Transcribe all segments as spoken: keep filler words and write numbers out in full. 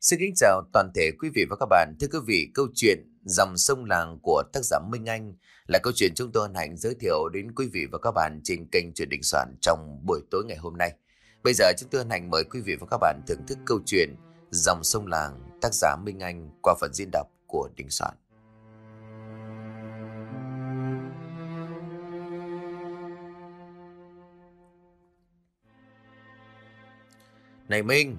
Xin kính chào toàn thể quý vị và các bạn. Thưa quý vị, câu chuyện Dòng sông Làng của tác giả Minh Anh là câu chuyện chúng tôi hân hạnh giới thiệu đến quý vị và các bạn trên kênh Chuyện Đình Soạn trong buổi tối ngày hôm nay. Bây giờ chúng tôi hân hạnh mời quý vị và các bạn thưởng thức câu chuyện Dòng sông Làng tác giả Minh Anh qua phần diễn đọc của Đình Soạn. Này Minh!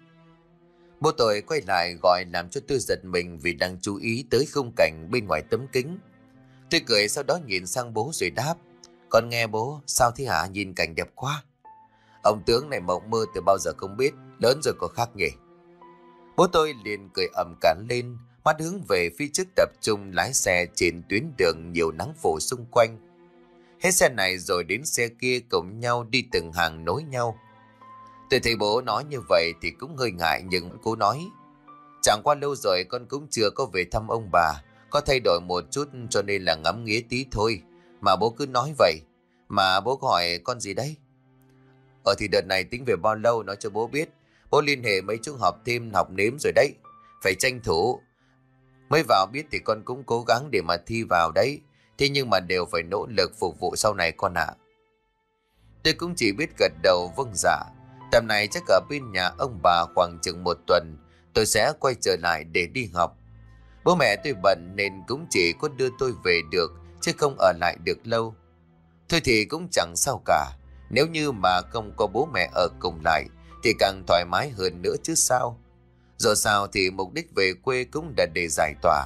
Bố tôi quay lại gọi làm cho tôi giật mình vì đang chú ý tới khung cảnh bên ngoài tấm kính. Tôi cười sau đó nhìn sang bố rồi đáp: Con nghe bố, sao thế hả? Nhìn cảnh đẹp quá. Ông tướng này mộng mơ từ bao giờ không biết, lớn rồi có khác nhỉ? Bố tôi liền cười ầm cả lên, mắt hướng về phía trước tập trung lái xe trên tuyến đường nhiều nắng phủ xung quanh. Hết xe này rồi đến xe kia cùng nhau đi từng hàng nối nhau. Tôi thấy bố nói như vậy thì cũng hơi ngại nhưng cố nói: Chẳng qua lâu rồi con cũng chưa có về thăm ông bà, có thay đổi một chút cho nên là ngắm nghía tí thôi. Mà bố cứ nói vậy. Mà bố hỏi con gì đấy? Ờ thì đợt này tính về bao lâu nói cho bố biết. Bố liên hệ mấy chú học thêm học nếm rồi đấy. Phải tranh thủ. Mới vào biết thì con cũng cố gắng để mà thi vào đấy. Thế nhưng mà đều phải nỗ lực phục vụ sau này con ạ. Tôi cũng chỉ biết gật đầu vâng dạ. Tầm này chắc ở bên nhà ông bà khoảng chừng một tuần tôi sẽ quay trở lại để đi học. Bố mẹ tôi bận nên cũng chỉ có đưa tôi về được chứ không ở lại được lâu. Thôi thì cũng chẳng sao cả. Nếu như mà không có bố mẹ ở cùng lại thì càng thoải mái hơn nữa chứ sao. Dù sao thì mục đích về quê cũng đã để giải tỏa.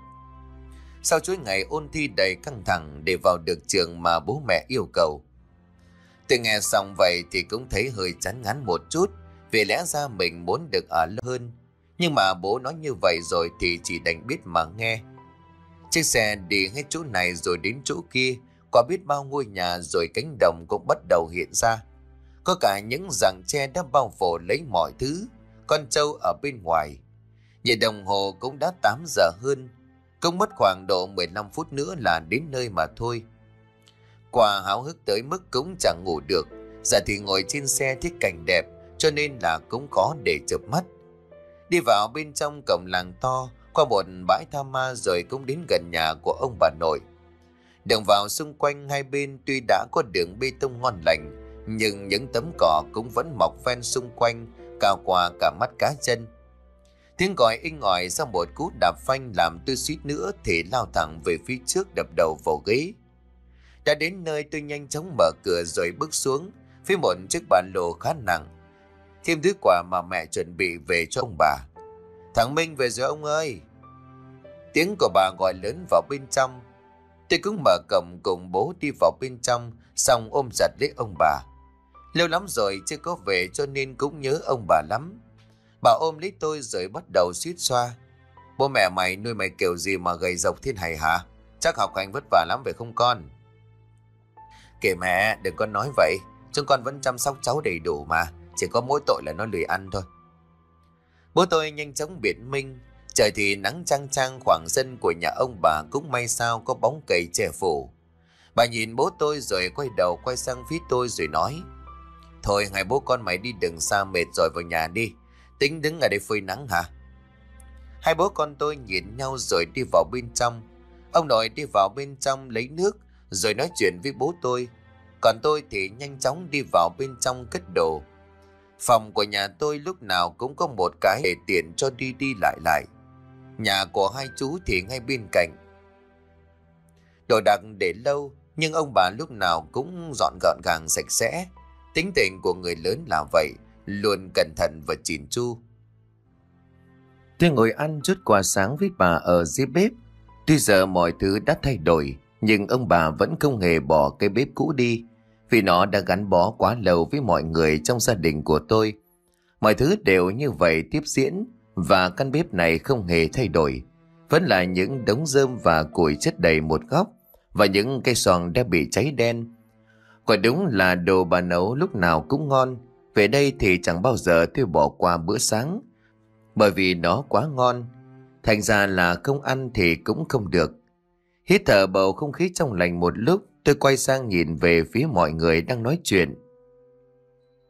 Sau chuỗi ngày ôn thi đầy căng thẳng để vào được trường mà bố mẹ yêu cầu. Tôi nghe xong vậy thì cũng thấy hơi chán ngán một chút, vì lẽ ra mình muốn được ở lâu hơn. Nhưng mà bố nói như vậy rồi thì chỉ đành biết mà nghe. Chiếc xe đi hết chỗ này rồi đến chỗ kia, qua biết bao ngôi nhà rồi cánh đồng cũng bắt đầu hiện ra. Có cả những rặng tre đã bao phủ lấy mọi thứ, con trâu ở bên ngoài. Nhìn đồng hồ cũng đã tám giờ hơn, cũng mất khoảng độ mười lăm phút nữa là đến nơi mà thôi. Quả háo hức tới mức cũng chẳng ngủ được. Giờ thì ngồi trên xe thích cảnh đẹp cho nên là cũng có để chợp mắt. Đi vào bên trong cổng làng to, qua một bãi tha ma rồi cũng đến gần nhà của ông bà nội. Đường vào xung quanh hai bên tuy đã có đường bê tông ngon lành, nhưng những tấm cỏ cũng vẫn mọc ven xung quanh, cao qua cả mắt cá chân. Tiếng gọi inh ỏi sau một cú đạp phanh làm tôi suýt nữa thì lao thẳng về phía trước đập đầu vào ghế. Đã đến nơi tôi nhanh chóng mở cửa rồi bước xuống phía một chiếc ba lô khá nặng, thêm thứ quà mà mẹ chuẩn bị về cho ông bà. Thằng Minh về rồi ông ơi! Tiếng của bà gọi lớn vào bên trong. Tôi cũng mở cổng cùng bố đi vào bên trong, xong ôm chặt lấy ông bà. Lâu lắm rồi chưa có về cho nên cũng nhớ ông bà lắm. Bà ôm lấy tôi rồi bắt đầu suýt xoa: Bố mẹ mày nuôi mày kiểu gì mà gầy rộc thế này hả? Chắc học hành vất vả lắm phải không con? Kể mẹ, đừng có nói vậy. Chúng con vẫn chăm sóc cháu đầy đủ mà. Chỉ có mỗi tội là nó lười ăn thôi. Bố tôi nhanh chóng biện minh. Trời thì nắng chang chang, khoảng sân của nhà ông bà cũng may sao có bóng cây che phủ. Bà nhìn bố tôi rồi quay đầu quay sang phía tôi rồi nói: Thôi hai bố con mày đi đừng xa, mệt rồi vào nhà đi. Tính đứng ở đây phơi nắng hả? Hai bố con tôi nhìn nhau rồi đi vào bên trong. Ông nội đi vào bên trong lấy nước rồi nói chuyện với bố tôi. Còn tôi thì nhanh chóng đi vào bên trong cất đồ. Phòng của nhà tôi lúc nào cũng có một cái để tiện cho đi đi lại lại. Nhà của hai chú thì ngay bên cạnh. Đồ đạc để lâu, nhưng ông bà lúc nào cũng dọn gọn gàng sạch sẽ. Tính tình của người lớn là vậy, luôn cẩn thận và chỉn chu. Tôi ngồi ăn chút quà sáng với bà ở dưới bếp. Tuy giờ mọi thứ đã thay đổi, nhưng ông bà vẫn không hề bỏ cái bếp cũ đi, vì nó đã gắn bó quá lâu với mọi người trong gia đình của tôi. Mọi thứ đều như vậy tiếp diễn, và căn bếp này không hề thay đổi. Vẫn là những đống rơm và củi chất đầy một góc, và những cây xoong đã bị cháy đen. Quả đúng là đồ bà nấu lúc nào cũng ngon. Về đây thì chẳng bao giờ tôi bỏ qua bữa sáng, bởi vì nó quá ngon. Thành ra là không ăn thì cũng không được. Hít thở bầu không khí trong lành một lúc, tôi quay sang nhìn về phía mọi người đang nói chuyện.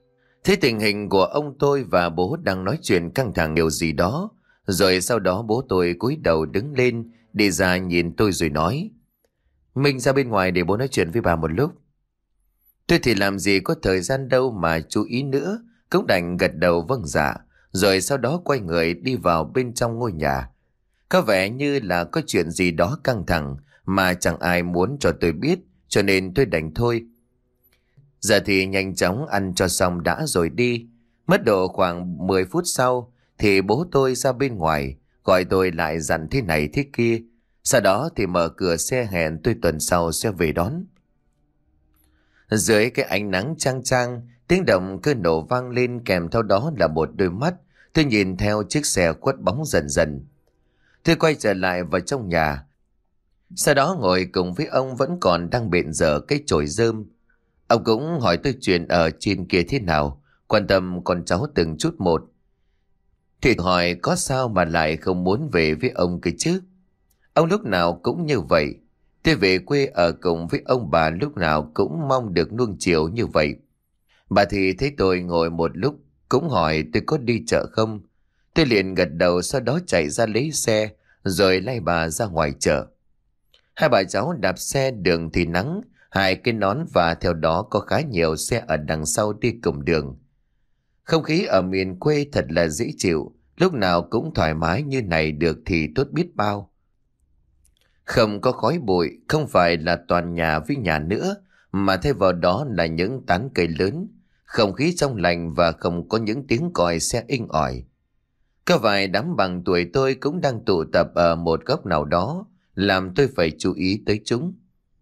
Thấy tình hình của ông tôi và bố đang nói chuyện căng thẳng điều gì đó, rồi sau đó bố tôi cúi đầu đứng lên, đi ra nhìn tôi rồi nói: Mình ra bên ngoài để bố nói chuyện với bà một lúc. Tôi thì làm gì có thời gian đâu mà chú ý nữa, cũng đành gật đầu vâng dạ, rồi sau đó quay người đi vào bên trong ngôi nhà. Có vẻ như là có chuyện gì đó căng thẳng mà chẳng ai muốn cho tôi biết, cho nên tôi đành thôi. Giờ thì nhanh chóng ăn cho xong đã rồi đi. Mất độ khoảng mười phút sau thì bố tôi ra bên ngoài, gọi tôi lại dặn thế này thế kia. Sau đó thì mở cửa xe hẹn tôi tuần sau sẽ về đón. Dưới cái ánh nắng chang chang, tiếng động cơ nổ vang lên, kèm theo đó là một đôi mắt. Tôi nhìn theo chiếc xe khuất bóng dần dần. Tôi quay trở lại vào trong nhà. Sau đó ngồi cùng với ông vẫn còn đang bện dở cái chổi rơm. Ông cũng hỏi tôi chuyện ở trên kia thế nào, quan tâm con cháu từng chút một. Thì hỏi có sao mà lại không muốn về với ông cơ chứ. Ông lúc nào cũng như vậy. Tôi về quê ở cùng với ông bà lúc nào cũng mong được nuông chiều như vậy. Bà thì thấy tôi ngồi một lúc, cũng hỏi tôi có đi chợ không. Tôi liền gật đầu, sau đó chạy ra lấy xe, rồi lay bà ra ngoài chợ. Hai bà cháu đạp xe, đường thì nắng, hai cái nón, và theo đó có khá nhiều xe ở đằng sau đi cùng đường. Không khí ở miền quê thật là dễ chịu, lúc nào cũng thoải mái như này được thì tốt biết bao. Không có khói bụi, không phải là toàn nhà với nhà nữa, mà thay vào đó là những tán cây lớn, không khí trong lành và không có những tiếng còi xe inh ỏi. Có vài đám bằng tuổi tôi cũng đang tụ tập ở một góc nào đó, làm tôi phải chú ý tới chúng.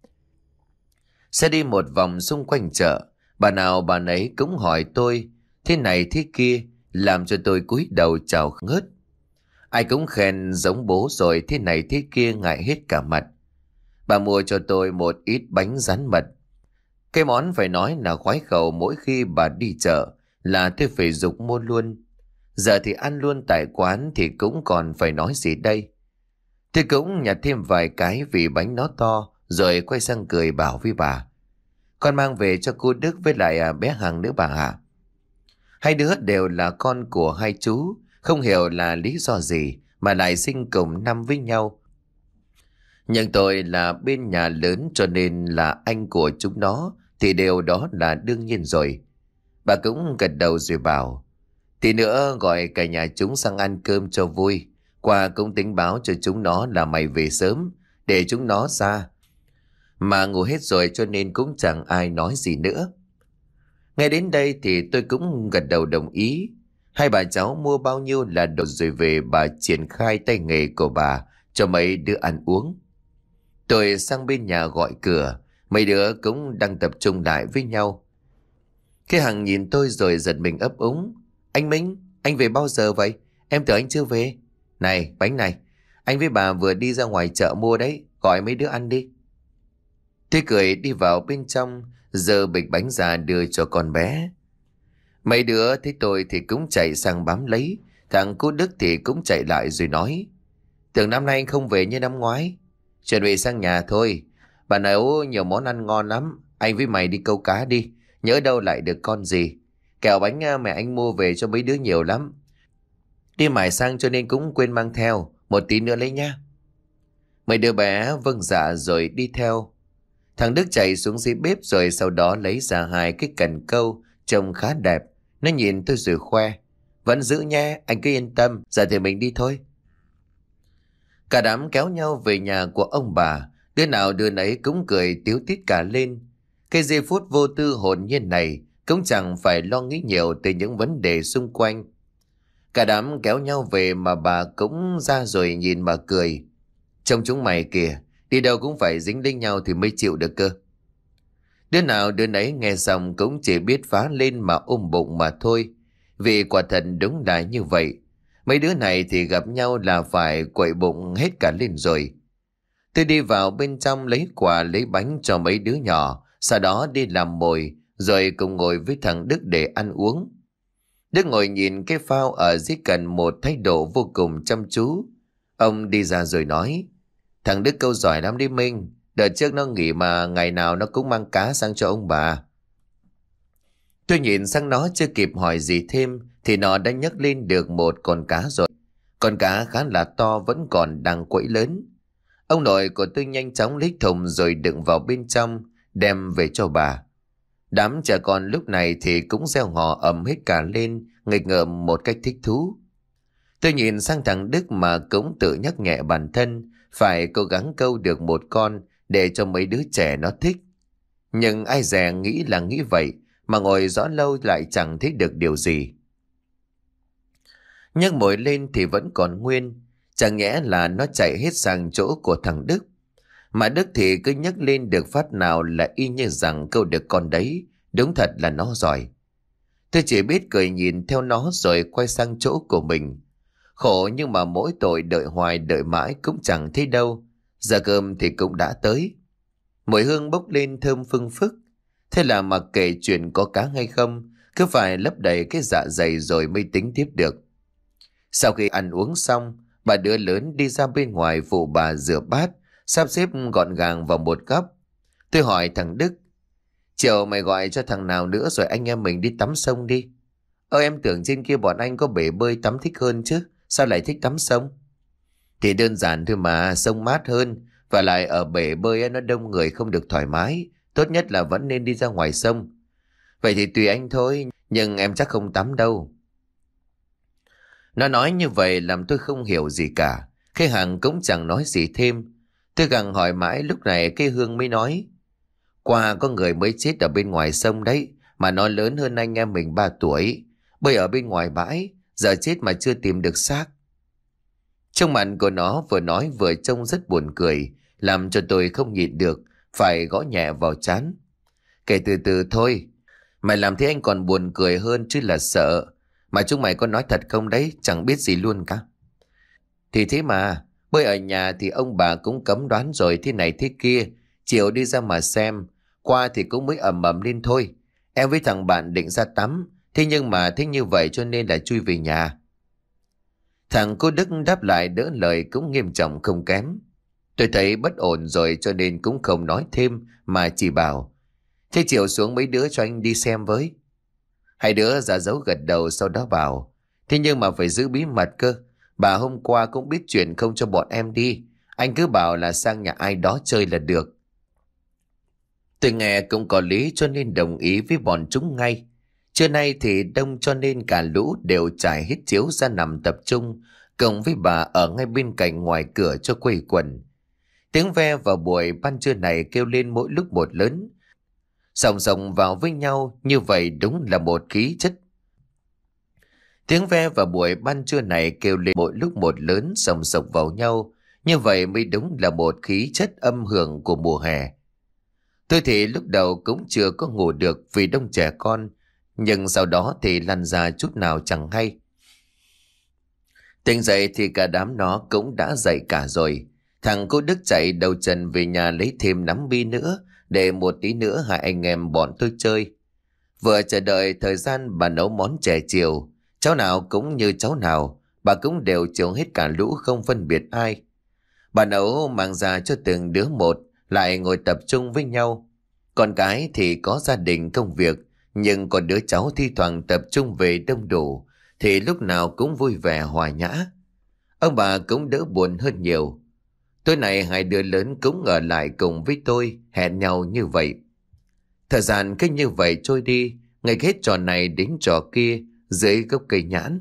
Sẽ đi một vòng xung quanh chợ, bà nào bà nấy cũng hỏi tôi thế này thế kia, làm cho tôi cúi đầu chào ngớt. Ai cũng khen giống bố rồi thế này thế kia ngại hết cả mặt. Bà mua cho tôi một ít bánh rán mật. Cái món phải nói là khoái khẩu, mỗi khi bà đi chợ là tôi phải giục mua luôn. Giờ thì ăn luôn tại quán thì cũng còn phải nói gì đây. Tôi cũng nhặt thêm vài cái vì bánh nó to, rồi quay sang cười bảo với bà: Con mang về cho cô Đức với lại à, bé Hằng nữa bà ạ. Hai đứa đều là con của hai chú, không hiểu là lý do gì mà lại sinh cùng năm với nhau. Nhưng tôi là bên nhà lớn cho nên là anh của chúng nó thì điều đó là đương nhiên rồi. Bà cũng gật đầu rồi bảo: Tí nữa gọi cả nhà chúng sang ăn cơm cho vui. Qua cũng tính báo cho chúng nó là mày về sớm, để chúng nó ra. Mà ngủ hết rồi cho nên cũng chẳng ai nói gì nữa. Ngay đến đây thì tôi cũng gật đầu đồng ý. Hai bà cháu mua bao nhiêu là đồ rồi về, bà triển khai tay nghề của bà cho mấy đứa ăn uống. Tôi sang bên nhà gọi cửa, mấy đứa cũng đang tập trung lại với nhau. Cái Hằng nhìn tôi rồi giật mình ấp úng: Anh Minh, anh về bao giờ vậy? Em tưởng anh chưa về. Này, bánh này, anh với bà vừa đi ra ngoài chợ mua đấy, gọi mấy đứa ăn đi. Tôi cười đi vào bên trong, giơ bịch bánh ra đưa cho con bé. Mấy đứa thấy tôi thì cũng chạy sang bám lấy. Thằng cô Đức thì cũng chạy lại rồi nói: Tưởng năm nay anh không về như năm ngoái. Chuẩn bị sang nhà thôi, bà nấu nhiều món ăn ngon lắm. Anh với mày đi câu cá đi, nhỡ đâu lại được con gì. Kẹo bánh mẹ anh mua về cho mấy đứa nhiều lắm. Đi mải sang cho nên cũng quên mang theo, một tí nữa lấy nha. Mấy đứa bé vâng dạ rồi đi theo. Thằng Đức chạy xuống dưới bếp rồi sau đó lấy ra hai cái cần câu trông khá đẹp. Nó nhìn tôi rồi khoe: Vẫn giữ nha, anh cứ yên tâm, giờ thì mình đi thôi. Cả đám kéo nhau về nhà của ông bà, đứa nào đứa nấy cũng cười tíu tít cả lên. Cái giây phút vô tư hồn nhiên này cũng chẳng phải lo nghĩ nhiều tới những vấn đề xung quanh. Cả đám kéo nhau về mà bà cũng ra rồi nhìn mà cười: Trông chúng mày kìa, đi đâu cũng phải dính lấy nhau thì mới chịu được cơ. Đứa nào đứa nấy nghe xong cũng chỉ biết phá lên mà ôm bụng mà thôi. Vì quả thật đúng là như vậy. Mấy đứa này thì gặp nhau là phải quậy bụng hết cả lên rồi. Tôi đi vào bên trong lấy quà lấy bánh cho mấy đứa nhỏ, sau đó đi làm mồi, rồi cùng ngồi với thằng Đức để ăn uống. Đức ngồi nhìn cái phao ở dưới cần một thái độ vô cùng chăm chú. Ông đi ra rồi nói: Thằng Đức câu giỏi lắm đi Minh. Đợt trước nó nghỉ mà ngày nào nó cũng mang cá sang cho ông bà. Tôi nhìn sang nó chưa kịp hỏi gì thêm thì nó đã nhấc lên được một con cá rồi. Con cá khá là to, vẫn còn đang quẫy lớn. Ông nội của tôi nhanh chóng lấy thùng rồi đựng vào bên trong, đem về cho bà. Đám trẻ con lúc này thì cũng reo hò ầm hết cả lên, nghịch ngợm một cách thích thú. Tôi nhìn sang thằng Đức mà cũng tự nhắc nhẹ bản thân phải cố gắng câu được một con để cho mấy đứa trẻ nó thích. Nhưng ai dè nghĩ là nghĩ vậy, mà ngồi rõ lâu lại chẳng thấy được điều gì. Nhấc mồi lên thì vẫn còn nguyên, chẳng nhẽ là nó chạy hết sang chỗ của thằng Đức. Mà Đức thì cứ nhấc lên được phát nào là y như rằng câu được con đấy, đúng thật là nó giỏi. Tôi chỉ biết cười nhìn theo nó rồi quay sang chỗ của mình. Khổ nhưng mà mỗi tội đợi hoài đợi mãi cũng chẳng thấy đâu. Giờ cơm thì cũng đã tới. Mùi hương bốc lên thơm phưng phức. Thế là mặc kệ chuyện có cá hay không, cứ phải lấp đầy cái dạ dày rồi mới tính tiếp được. Sau khi ăn uống xong, bà đứa lớn đi ra bên ngoài phụ bà rửa bát, sắp xếp gọn gàng vào một góc. Tôi hỏi thằng Đức: "Chiều mày gọi cho thằng nào nữa rồi anh em mình đi tắm sông đi?" "Ơ em tưởng trên kia bọn anh có bể bơi tắm thích hơn chứ, sao lại thích tắm sông?" "Thì đơn giản thôi mà, sông mát hơn, và lại ở bể bơi ấy, nó đông người không được thoải mái, tốt nhất là vẫn nên đi ra ngoài sông." "Vậy thì tùy anh thôi, nhưng em chắc không tắm đâu." Nó nói như vậy làm tôi không hiểu gì cả. Cái hàng cũng chẳng nói gì thêm. Tôi gặng hỏi mãi lúc này cái Hương mới nói: "Qua có người mới chết ở bên ngoài sông đấy, mà nó lớn hơn anh em mình ba tuổi. Bơi ở bên ngoài bãi, giờ chết mà chưa tìm được xác." Trong mặt của nó vừa nói vừa trông rất buồn cười, làm cho tôi không nhịn được, phải gõ nhẹ vào trán. "Kể từ từ thôi, mày làm thế anh còn buồn cười hơn chứ là sợ. Mà chúng mày có nói thật không đấy, chẳng biết gì luôn cả." "Thì thế mà, bơi ở nhà thì ông bà cũng cấm đoán rồi thế này thế kia, chiều đi ra mà xem, qua thì cũng mới ầm ầm lên thôi. Em với thằng bạn định ra tắm, thế nhưng mà thế như vậy cho nên là chui về nhà." Thằng cô Đức đáp lại đỡ lời cũng nghiêm trọng không kém. Tôi thấy bất ổn rồi cho nên cũng không nói thêm mà chỉ bảo: "Thế chiều xuống mấy đứa cho anh đi xem với." Hai đứa giả dấu gật đầu, sau đó bảo: "Thế nhưng mà phải giữ bí mật cơ. Bà hôm qua cũng biết chuyện không cho bọn em đi. Anh cứ bảo là sang nhà ai đó chơi là được." Tôi nghe cũng có lý cho nên đồng ý với bọn chúng ngay. Trưa nay thì đông cho nên cả lũ đều trải hết chiếu ra nằm tập trung, cộng với bà ở ngay bên cạnh ngoài cửa cho quây quần. Tiếng ve vào buổi ban trưa này kêu lên mỗi lúc một lớn, song song vào với nhau như vậy đúng là một khí chất. Tiếng ve vào buổi ban trưa này kêu lên mỗi lúc một lớn song song vào nhau, như vậy mới đúng là một khí chất âm hưởng của mùa hè. Tôi thì lúc đầu cũng chưa có ngủ được vì đông trẻ con, nhưng sau đó thì lăn ra chút nào chẳng hay. Tỉnh dậy thì cả đám nó cũng đã dậy cả rồi. Thằng cô Đức chạy đầu chân về nhà lấy thêm nắm bi nữa, để một tí nữa hai anh em bọn tôi chơi. Vừa chờ đợi thời gian bà nấu món chè chiều, cháu nào cũng như cháu nào, bà cũng đều chiều hết cả lũ không phân biệt ai. Bà nấu mang ra cho từng đứa một, lại ngồi tập trung với nhau. Con cái thì có gia đình công việc, nhưng còn đứa cháu thi thoảng tập trung về đông đủ, thì lúc nào cũng vui vẻ hòa nhã. Ông bà cũng đỡ buồn hơn nhiều. Tối nay hai đứa lớn cũng ở lại cùng với tôi, hẹn nhau như vậy. Thời gian cứ như vậy trôi đi, ngày hết trò này đến trò kia dưới gốc cây nhãn.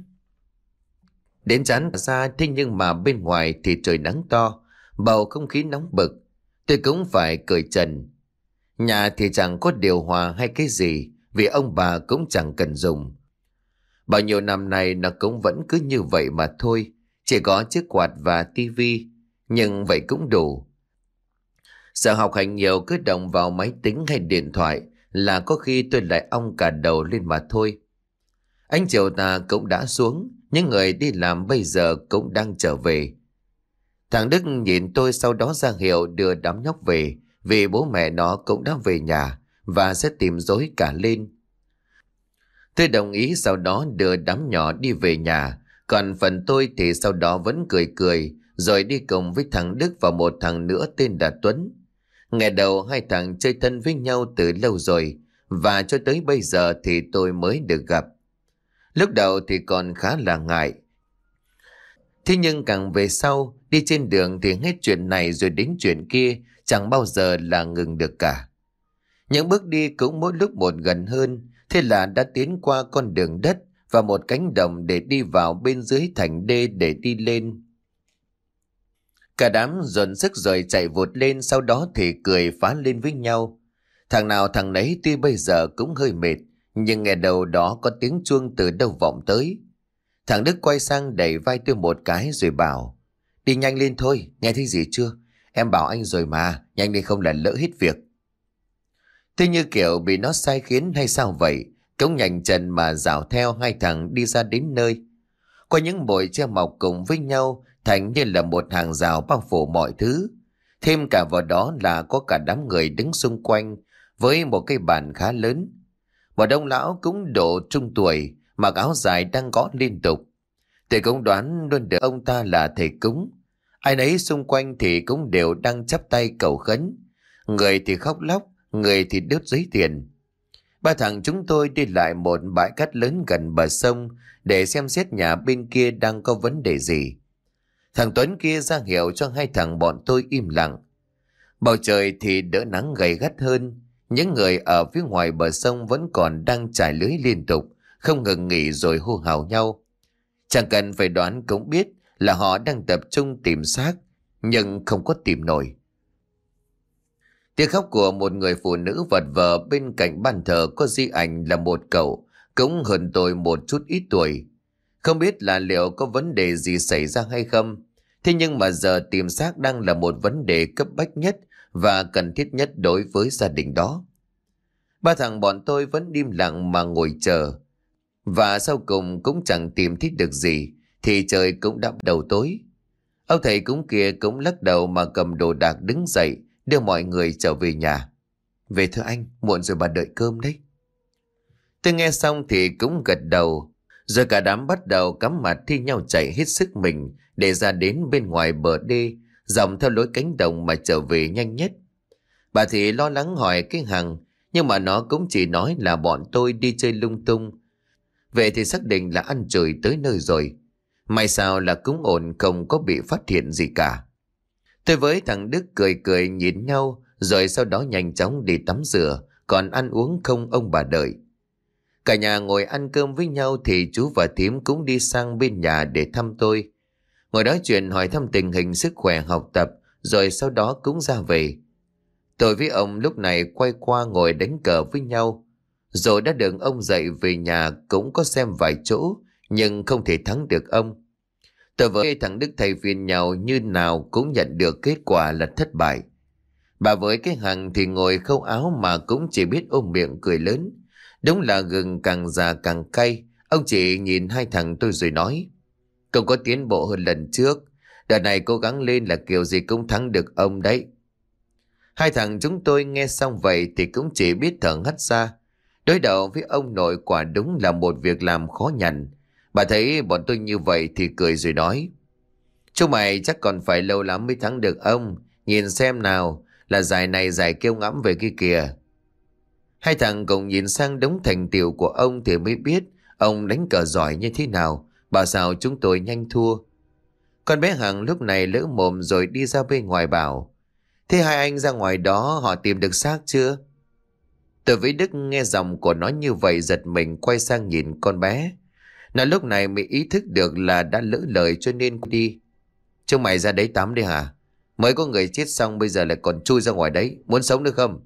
Đến chán ra thế nhưng mà bên ngoài thì trời nắng to, bầu không khí nóng bực. Tôi cũng phải cởi trần. Nhà thì chẳng có điều hòa hay cái gì, vì ông bà cũng chẳng cần dùng. Bao nhiêu năm nay nó cũng vẫn cứ như vậy mà thôi, chỉ có chiếc quạt và tivi, nhưng vậy cũng đủ. Sợ học hành nhiều cứ động vào máy tính hay điện thoại là có khi tôi lại ong cả đầu lên mà thôi. Ánh chiều tà cũng đã xuống, những người đi làm bây giờ cũng đang trở về. Thằng Đức nhìn tôi sau đó ra hiệu đưa đám nhóc về, vì bố mẹ nó cũng đã về nhà và sẽ tìm rối cả lên. Tôi đồng ý sau đó đưa đám nhỏ đi về nhà, còn phần tôi thì sau đó vẫn cười cười rồi đi cùng với thằng Đức và một thằng nữa tên là Tuấn. Ngày đầu hai thằng chơi thân với nhau từ lâu rồi, và cho tới bây giờ thì tôi mới được gặp. Lúc đầu thì còn khá là ngại. Thế nhưng càng về sau, đi trên đường thì hết chuyện này rồi đến chuyện kia, chẳng bao giờ là ngừng được cả. Những bước đi cũng mỗi lúc một gần hơn, thế là đã tiến qua con đường đất và một cánh đồng để đi vào bên dưới thành đê để đi lên. Cả đám dồn sức rồi chạy vụt lên, sau đó thì cười phá lên với nhau. Thằng nào thằng nấy tuy bây giờ cũng hơi mệt, nhưng nghe đầu đó có tiếng chuông từ đâu vọng tới. Thằng Đức quay sang đẩy vai tôi một cái rồi bảo: đi nhanh lên thôi, nghe thấy gì chưa? Em bảo anh rồi mà, nhanh lên không là lỡ hết việc. Tôi như kiểu bị nó sai khiến hay sao vậy, cũng nhanh chân mà dạo theo hai thằng đi ra đến nơi. Qua những bụi tre mọc cùng với nhau thành như là một hàng rào bao phủ mọi thứ. Thêm cả vào đó là có cả đám người đứng xung quanh với một cây bàn khá lớn. Một ông lão cũng độ trung tuổi, mặc áo dài đang gõ liên tục. Tôi cũng đoán luôn được ông ta là thầy cúng. Ai nấy xung quanh thì cũng đều đang chắp tay cầu khấn. Người thì khóc lóc, người thì đốt giấy tiền. Ba thằng chúng tôi đi lại một bãi cát lớn gần bờ sông để xem xét nhà bên kia đang có vấn đề gì. Thằng Tuấn kia ra hiệu cho hai thằng bọn tôi im lặng. Bầu trời thì đỡ nắng gay gắt hơn. Những người ở phía ngoài bờ sông vẫn còn đang trải lưới liên tục, không ngừng nghỉ rồi hô hào nhau. Chẳng cần phải đoán cũng biết là họ đang tập trung tìm xác, nhưng không có tìm nổi. Tiếng khóc của một người phụ nữ vật vờ bên cạnh bàn thờ có di ảnh là một cậu, cũng hơn tôi một chút ít tuổi. Không biết là liệu có vấn đề gì xảy ra hay không. Thế nhưng mà giờ tìm xác đang là một vấn đề cấp bách nhất và cần thiết nhất đối với gia đình đó. Ba thằng bọn tôi vẫn im lặng mà ngồi chờ. Và sau cùng cũng chẳng tìm thấy được gì thì trời cũng đã đầu tối. Ông thầy cúng kia cũng lắc đầu mà cầm đồ đạc đứng dậy đưa mọi người trở về nhà. Về thưa anh, muộn rồi bà đợi cơm đấy. Tôi nghe xong thì cũng gật đầu. Rồi cả đám bắt đầu cắm mặt thi nhau chạy hết sức mình để ra đến bên ngoài bờ đê, dòng theo lối cánh đồng mà trở về nhanh nhất. Bà thì lo lắng hỏi cái Hằng, nhưng mà nó cũng chỉ nói là bọn tôi đi chơi lung tung. Vậy thì xác định là ăn chửi tới nơi rồi. May sao là cũng ổn, không có bị phát hiện gì cả. Tôi với thằng Đức cười cười nhìn nhau, rồi sau đó nhanh chóng đi tắm rửa, còn ăn uống không ông bà đợi. Cả nhà ngồi ăn cơm với nhau thì chú và thím cũng đi sang bên nhà để thăm tôi. Ngồi nói chuyện hỏi thăm tình hình sức khỏe học tập, rồi sau đó cũng ra về. Tôi với ông lúc này quay qua ngồi đánh cờ với nhau. Rồi đã được ông dậy về nhà cũng có xem vài chỗ, nhưng không thể thắng được ông. Tôi với thằng Đức thay phiên nhau như nào cũng nhận được kết quả là thất bại. Bà với cái Hằng thì ngồi khâu áo mà cũng chỉ biết ôm miệng cười lớn. Đúng là gừng càng già càng cay. Ông chỉ nhìn hai thằng tôi rồi nói: không có tiến bộ hơn lần trước. Đợt này cố gắng lên là kiểu gì cũng thắng được ông đấy. Hai thằng chúng tôi nghe xong vậy thì cũng chỉ biết thở hắt ra. Đối đầu với ông nội quả đúng là một việc làm khó nhằn. Bà thấy bọn tôi như vậy thì cười rồi nói: chúng mày chắc còn phải lâu lắm mới thắng được ông. Nhìn xem nào, là giải này giải kêu ngẫm về kia kìa. Hai thằng cùng nhìn sang đống thành tựu của ông thì mới biết ông đánh cờ giỏi như thế nào. Bảo sao chúng tôi nhanh thua. Con bé Hằng lúc này lỡ mồm rồi đi ra bên ngoài bảo: thế hai anh ra ngoài đó họ tìm được xác chưa? Tôi với Đức nghe giọng của nó như vậy giật mình quay sang nhìn con bé. Nó lúc này mới ý thức được là đã lỡ lời cho nên đi. Chúng mày ra đấy tắm đi hả? Mới có người chết xong bây giờ lại còn chui ra ngoài đấy. Muốn sống được không?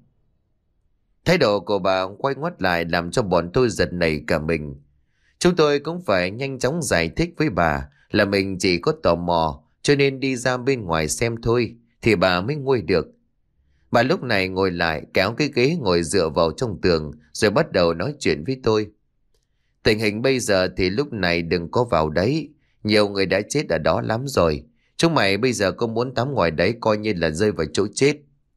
Thái độ của bà quay ngoắt lại làm cho bọn tôi giật nảy cả mình. Chúng tôi cũng phải nhanh chóng giải thích với bà là mình chỉ có tò mò cho nên đi ra bên ngoài xem thôi, thì bà mới nguôi được. Bà lúc này ngồi lại kéo cái ghế ngồi dựa vào trong tường rồi bắt đầu nói chuyện với tôi. Tình hình bây giờ thì lúc này đừng có vào đấy. Nhiều người đã chết ở đó lắm rồi. Chúng mày bây giờ có muốn tắm ngoài đấy coi như là rơi vào chỗ chết.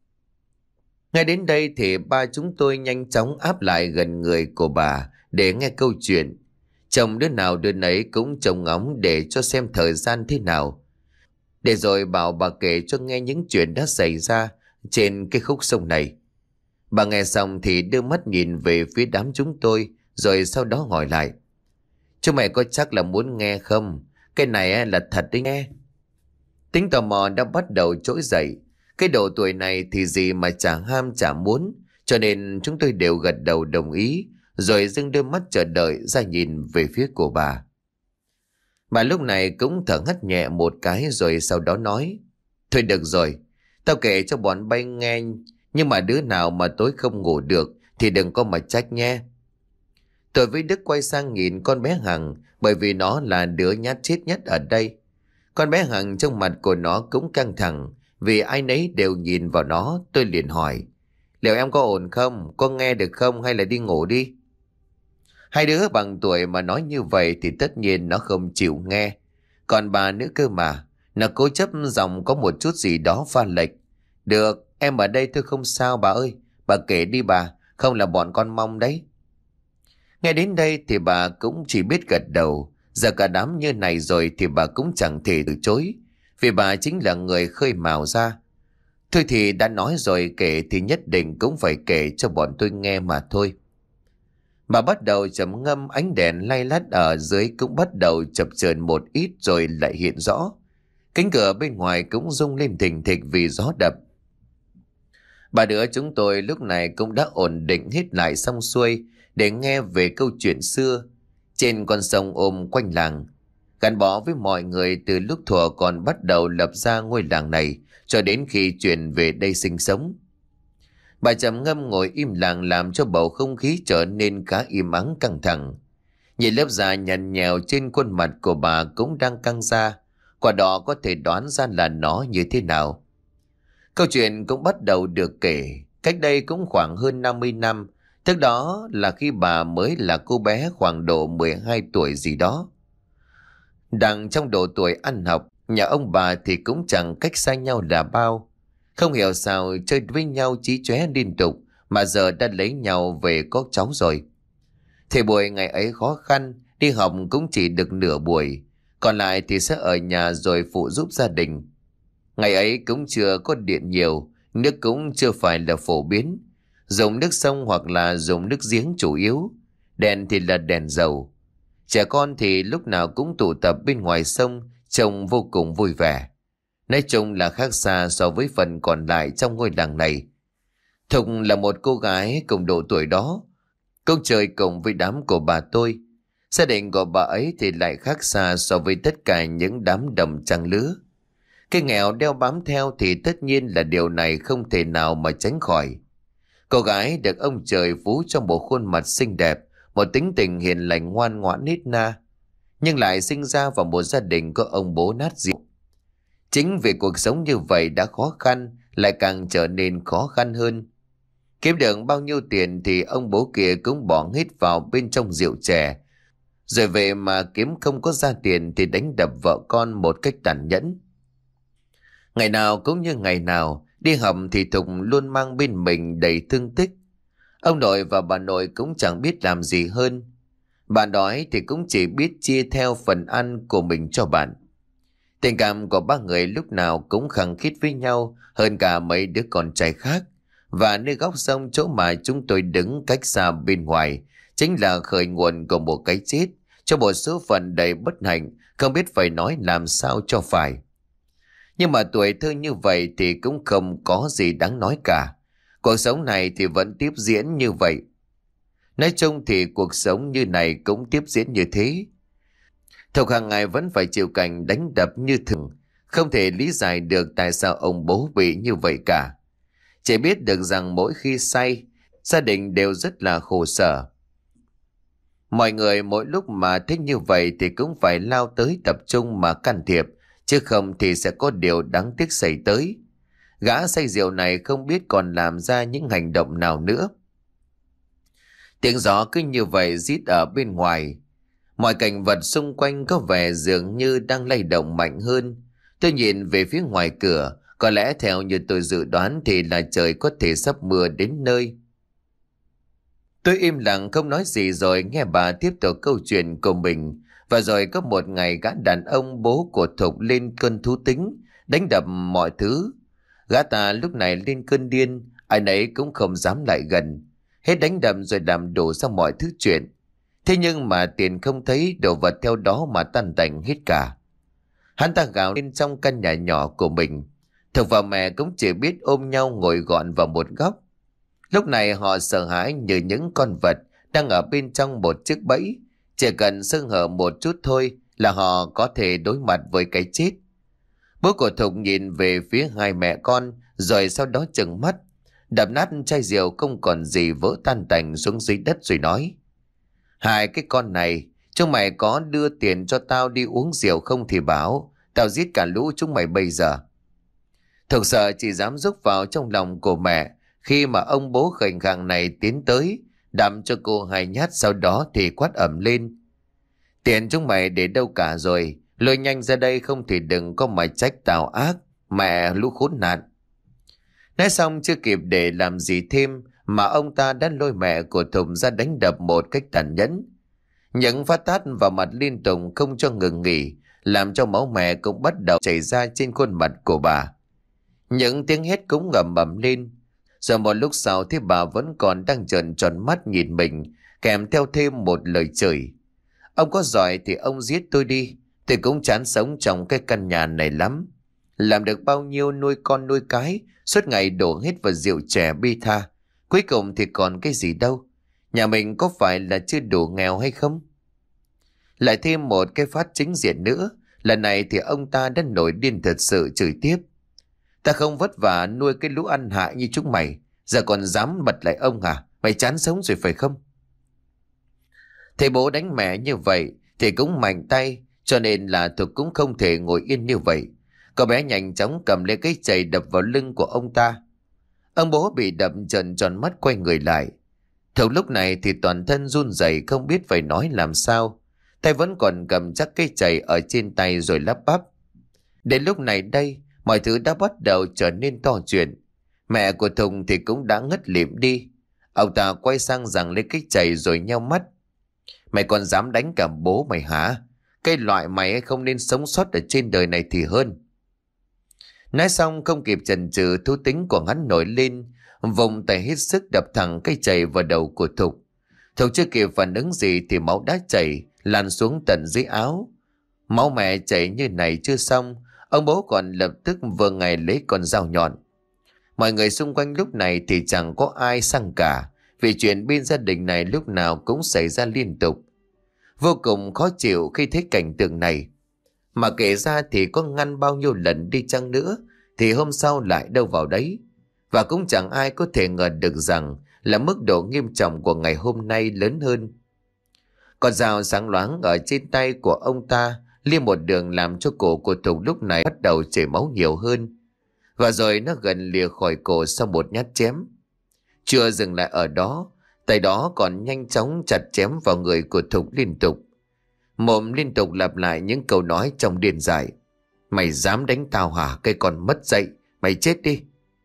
Ngay đến đây thì ba chúng tôi nhanh chóng áp lại gần người của bà để nghe câu chuyện. Chồng đứa nào đứa nấy cũng trông ngóng để cho xem thời gian thế nào. Để rồi bảo bà kể cho nghe những chuyện đã xảy ra trên cái khúc sông này. Bà nghe xong thì đưa mắt nhìn về phía đám chúng tôi, rồi sau đó hỏi lại. Chúng mày có chắc là muốn nghe không? Cái này là thật đấy nghe. Tính tò mò đã bắt đầu trỗi dậy. Cái độ tuổi này thì gì mà chả ham chả muốn, cho nên chúng tôi đều gật đầu đồng ý, rồi dưng đôi mắt chờ đợi ra nhìn về phía của bà. Bà lúc này cũng thở hắt nhẹ một cái rồi sau đó nói. Thôi được rồi, tao kể cho bọn bay nghe, nhưng mà đứa nào mà tối không ngủ được thì đừng có mà trách nhé. Tôi với Đức quay sang nhìn con bé Hằng, bởi vì nó là đứa nhát chết nhất ở đây. Con bé Hằng trong mặt của nó cũng căng thẳng, vì ai nấy đều nhìn vào nó. Tôi liền hỏi, liệu em có ổn không? Có nghe được không hay là đi ngủ đi? Hai đứa bằng tuổi mà nói như vậy thì tất nhiên nó không chịu nghe. Còn bà nữa cơ mà, nó cố chấp giọng có một chút gì đó pha lệch. Được, em ở đây thôi không sao bà ơi. Bà kể đi bà, không là bọn con mong đấy. Nghe đến đây thì bà cũng chỉ biết gật đầu. Giờ cả đám như này rồi thì bà cũng chẳng thể từ chối, vì bà chính là người khơi mào ra. Thôi thì đã nói rồi, kể thì nhất định cũng phải kể cho bọn tôi nghe mà thôi. Bà bắt đầu trầm ngâm, ánh đèn lay lắt ở dưới cũng bắt đầu chập chờn một ít rồi lại hiện rõ. Cánh cửa bên ngoài cũng rung lên thình thịch vì gió đập. Bà đứa chúng tôi lúc này cũng đã ổn định hết lại xong xuôi để nghe về câu chuyện xưa trên con sông ôm quanh làng, gắn bó với mọi người từ lúc thuở còn bắt đầu lập ra ngôi làng này cho đến khi chuyển về đây sinh sống. Bà trầm ngâm ngồi im lặng làm cho bầu không khí trở nên khá im ắng căng thẳng. Nhìn lớp da nhăn nhèo trên khuôn mặt của bà cũng đang căng ra, quả đó có thể đoán ra là nó như thế nào. Câu chuyện cũng bắt đầu được kể cách đây cũng khoảng hơn năm mươi năm, tức đó là khi bà mới là cô bé khoảng độ mười hai tuổi gì đó. Đang trong độ tuổi ăn học, nhà ông bà thì cũng chẳng cách xa nhau là bao. Không hiểu sao chơi với nhau chí chóe liên tục mà giờ đã lấy nhau về có cháu rồi. Thời buổi ngày ấy khó khăn, đi học cũng chỉ được nửa buổi, còn lại thì sẽ ở nhà rồi phụ giúp gia đình. Ngày ấy cũng chưa có điện nhiều, nước cũng chưa phải là phổ biến, dùng nước sông hoặc là dùng nước giếng chủ yếu, đèn thì là đèn dầu. Trẻ con thì lúc nào cũng tụ tập bên ngoài sông, trông vô cùng vui vẻ. Nói chung là khác xa so với phần còn lại trong ngôi làng này. Thục là một cô gái cùng độ tuổi đó, cũng chơi cùng với đám của bà tôi. Gia đình của bà ấy thì lại khác xa so với tất cả những đám đồng trang lứa. Cái nghèo đeo bám theo thì tất nhiên là điều này không thể nào mà tránh khỏi. Cô gái được ông trời phú cho một khuôn mặt xinh đẹp, một tính tình hiền lành ngoan ngoãn nít na, nhưng lại sinh ra vào một gia đình có ông bố nát rượu. Chính vì cuộc sống như vậy đã khó khăn, lại càng trở nên khó khăn hơn. Kiếm được bao nhiêu tiền thì ông bố kia cũng bỏ hết vào bên trong rượu chè. Rồi về mà kiếm không có ra tiền thì đánh đập vợ con một cách tàn nhẫn. Ngày nào cũng như ngày nào, đi học thì Thục luôn mang bên mình đầy thương tích. Ông nội và bà nội cũng chẳng biết làm gì hơn. Bà đói thì cũng chỉ biết chia theo phần ăn của mình cho bạn. Tình cảm của ba người lúc nào cũng khăng khít với nhau hơn cả mấy đứa con trai khác. Và nơi góc sông chỗ mà chúng tôi đứng cách xa bên ngoài chính là khởi nguồn của một cái chết cho một số phận đầy bất hạnh, không biết phải nói làm sao cho phải. Nhưng mà tuổi thơ như vậy thì cũng không có gì đáng nói cả. Cuộc sống này thì vẫn tiếp diễn như vậy. Nói chung thì cuộc sống như này cũng tiếp diễn như thế. Thục hàng ngày vẫn phải chịu cảnh đánh đập như thường, không thể lý giải được tại sao ông bố bị như vậy cả. Chỉ biết được rằng mỗi khi say, gia đình đều rất là khổ sở. Mọi người mỗi lúc mà thích như vậy thì cũng phải lao tới tập trung mà can thiệp, chứ không thì sẽ có điều đáng tiếc xảy tới. Gã say rượu này không biết còn làm ra những hành động nào nữa. Tiếng gió cứ như vậy rít ở bên ngoài. Mọi cảnh vật xung quanh có vẻ dường như đang lay động mạnh hơn. Tôi nhìn về phía ngoài cửa, có lẽ theo như tôi dự đoán thì là trời có thể sắp mưa đến nơi. Tôi im lặng không nói gì rồi nghe bà tiếp tục câu chuyện của mình. Và rồi có một ngày gã đàn ông bố của Thục lên cơn thú tính, đánh đập mọi thứ. Gã ta lúc này lên cơn điên, Ai nấy cũng không dám lại gần, hết đánh đập rồi làm đổ ra mọi thứ chuyện. Thế nhưng mà Tiền không thấy, đồ vật theo đó mà tan tành hết cả. Hắn ta gào lên trong căn nhà nhỏ của mình. Thực và mẹ cũng chỉ biết ôm nhau ngồi gọn vào một góc. Lúc này họ sợ hãi như những con vật đang ở bên trong một chiếc bẫy. Chỉ cần sơ hở một chút thôi là họ có thể đối mặt với cái chết. Bố của Thục nhìn về phía hai mẹ con, rồi sau đó trừng mắt, đập nát chai rượu không còn gì vỡ tan tành xuống dưới đất rồi nói: Hai cái con này, chúng mày có đưa tiền cho tao đi uống rượu không thì bảo, tao giết cả lũ chúng mày bây giờ. Thực sợ chỉ dám rúc vào trong lòng của mẹ khi mà ông bố khệnh khạng này tiến tới, đâm cho cô hai nhát, sau đó thì quát ầm lên: Tiền chúng mày để đâu cả rồi, lôi nhanh ra đây không thì đừng có mà trách tao ác, mẹ lũ khốn nạn. Nói xong chưa kịp để làm gì thêm mà ông ta đã lôi mẹ của Thục ra đánh đập một cách tàn nhẫn. Những phát tát vào mặt liên tục không cho ngừng nghỉ, làm cho máu mẹ cũng bắt đầu chảy ra trên khuôn mặt của bà. Những tiếng hét cũng ngầm ầm lên. Rồi một lúc sau thì bà vẫn còn đang trợn tròn mắt nhìn mình, kèm theo thêm một lời chửi: Ông có giỏi thì ông giết tôi đi, tôi cũng chán sống trong cái căn nhà này lắm. Làm được bao nhiêu nuôi con nuôi cái, suốt ngày đổ hết vào rượu chè bi tha, cuối cùng thì còn cái gì đâu. Nhà mình có phải là chưa đủ nghèo hay không? Lại thêm một cái phát chính diện nữa. Lần này thì ông ta đã nổi điên thật sự, chửi tiếp: Ta không vất vả nuôi cái lũ ăn hại như chúng mày, giờ còn dám bật lại ông hả? Mày chán sống rồi phải không? Thấy bố đánh mẹ như vậy thì cũng mạnh tay, cho nên là Thục cũng không thể ngồi yên như vậy. Cậu bé nhanh chóng cầm lấy cái chày đập vào lưng của ông ta. Ông bố bị đập trợn tròn mắt quay người lại. Thục lúc này thì toàn thân run rẩy, không biết phải nói làm sao. Tay vẫn còn cầm chắc cái chày ở trên tay rồi lắp bắp: Đến lúc này đây, mọi thứ đã bắt đầu trở nên to chuyện. Mẹ của Thục thì cũng đã ngất lịm đi. Ông ta quay sang giằng lấy cái chày rồi nheo mắt: Mày còn dám đánh cả bố mày hả? Cái loại mày không nên sống sót ở trên đời này thì hơn. Nói xong không kịp chần chừ, thú tính của hắn nổi lên, vùng tay hết sức đập thẳng cái chày vào đầu của Thục. Thục chưa kịp phản ứng gì thì máu đã chảy lan xuống tận dưới áo. Máu mẹ chảy như này chưa xong, ông bố còn lập tức vừa ngày lấy con dao nhọn. Mọi người xung quanh lúc này thì chẳng có ai sang cả, vì chuyện bên gia đình này lúc nào cũng xảy ra liên tục. Vô cùng khó chịu khi thấy cảnh tượng này. Mà kể ra thì có ngăn bao nhiêu lần đi chăng nữa thì hôm sau lại đâu vào đấy. Và cũng chẳng ai có thể ngờ được rằng là mức độ nghiêm trọng của ngày hôm nay lớn hơn. Con dao sáng loáng ở trên tay của ông ta liêm một đường làm cho cổ của Thục lúc này bắt đầu chảy máu nhiều hơn. Và rồi nó gần lìa khỏi cổ sau một nhát chém. Chưa dừng lại ở đó, tay đó còn nhanh chóng chặt chém vào người của Thục liên tục. Mồm liên tục lặp lại những câu nói trong điên dại: Mày dám đánh tao hả, cái con mất dạy, mày chết đi.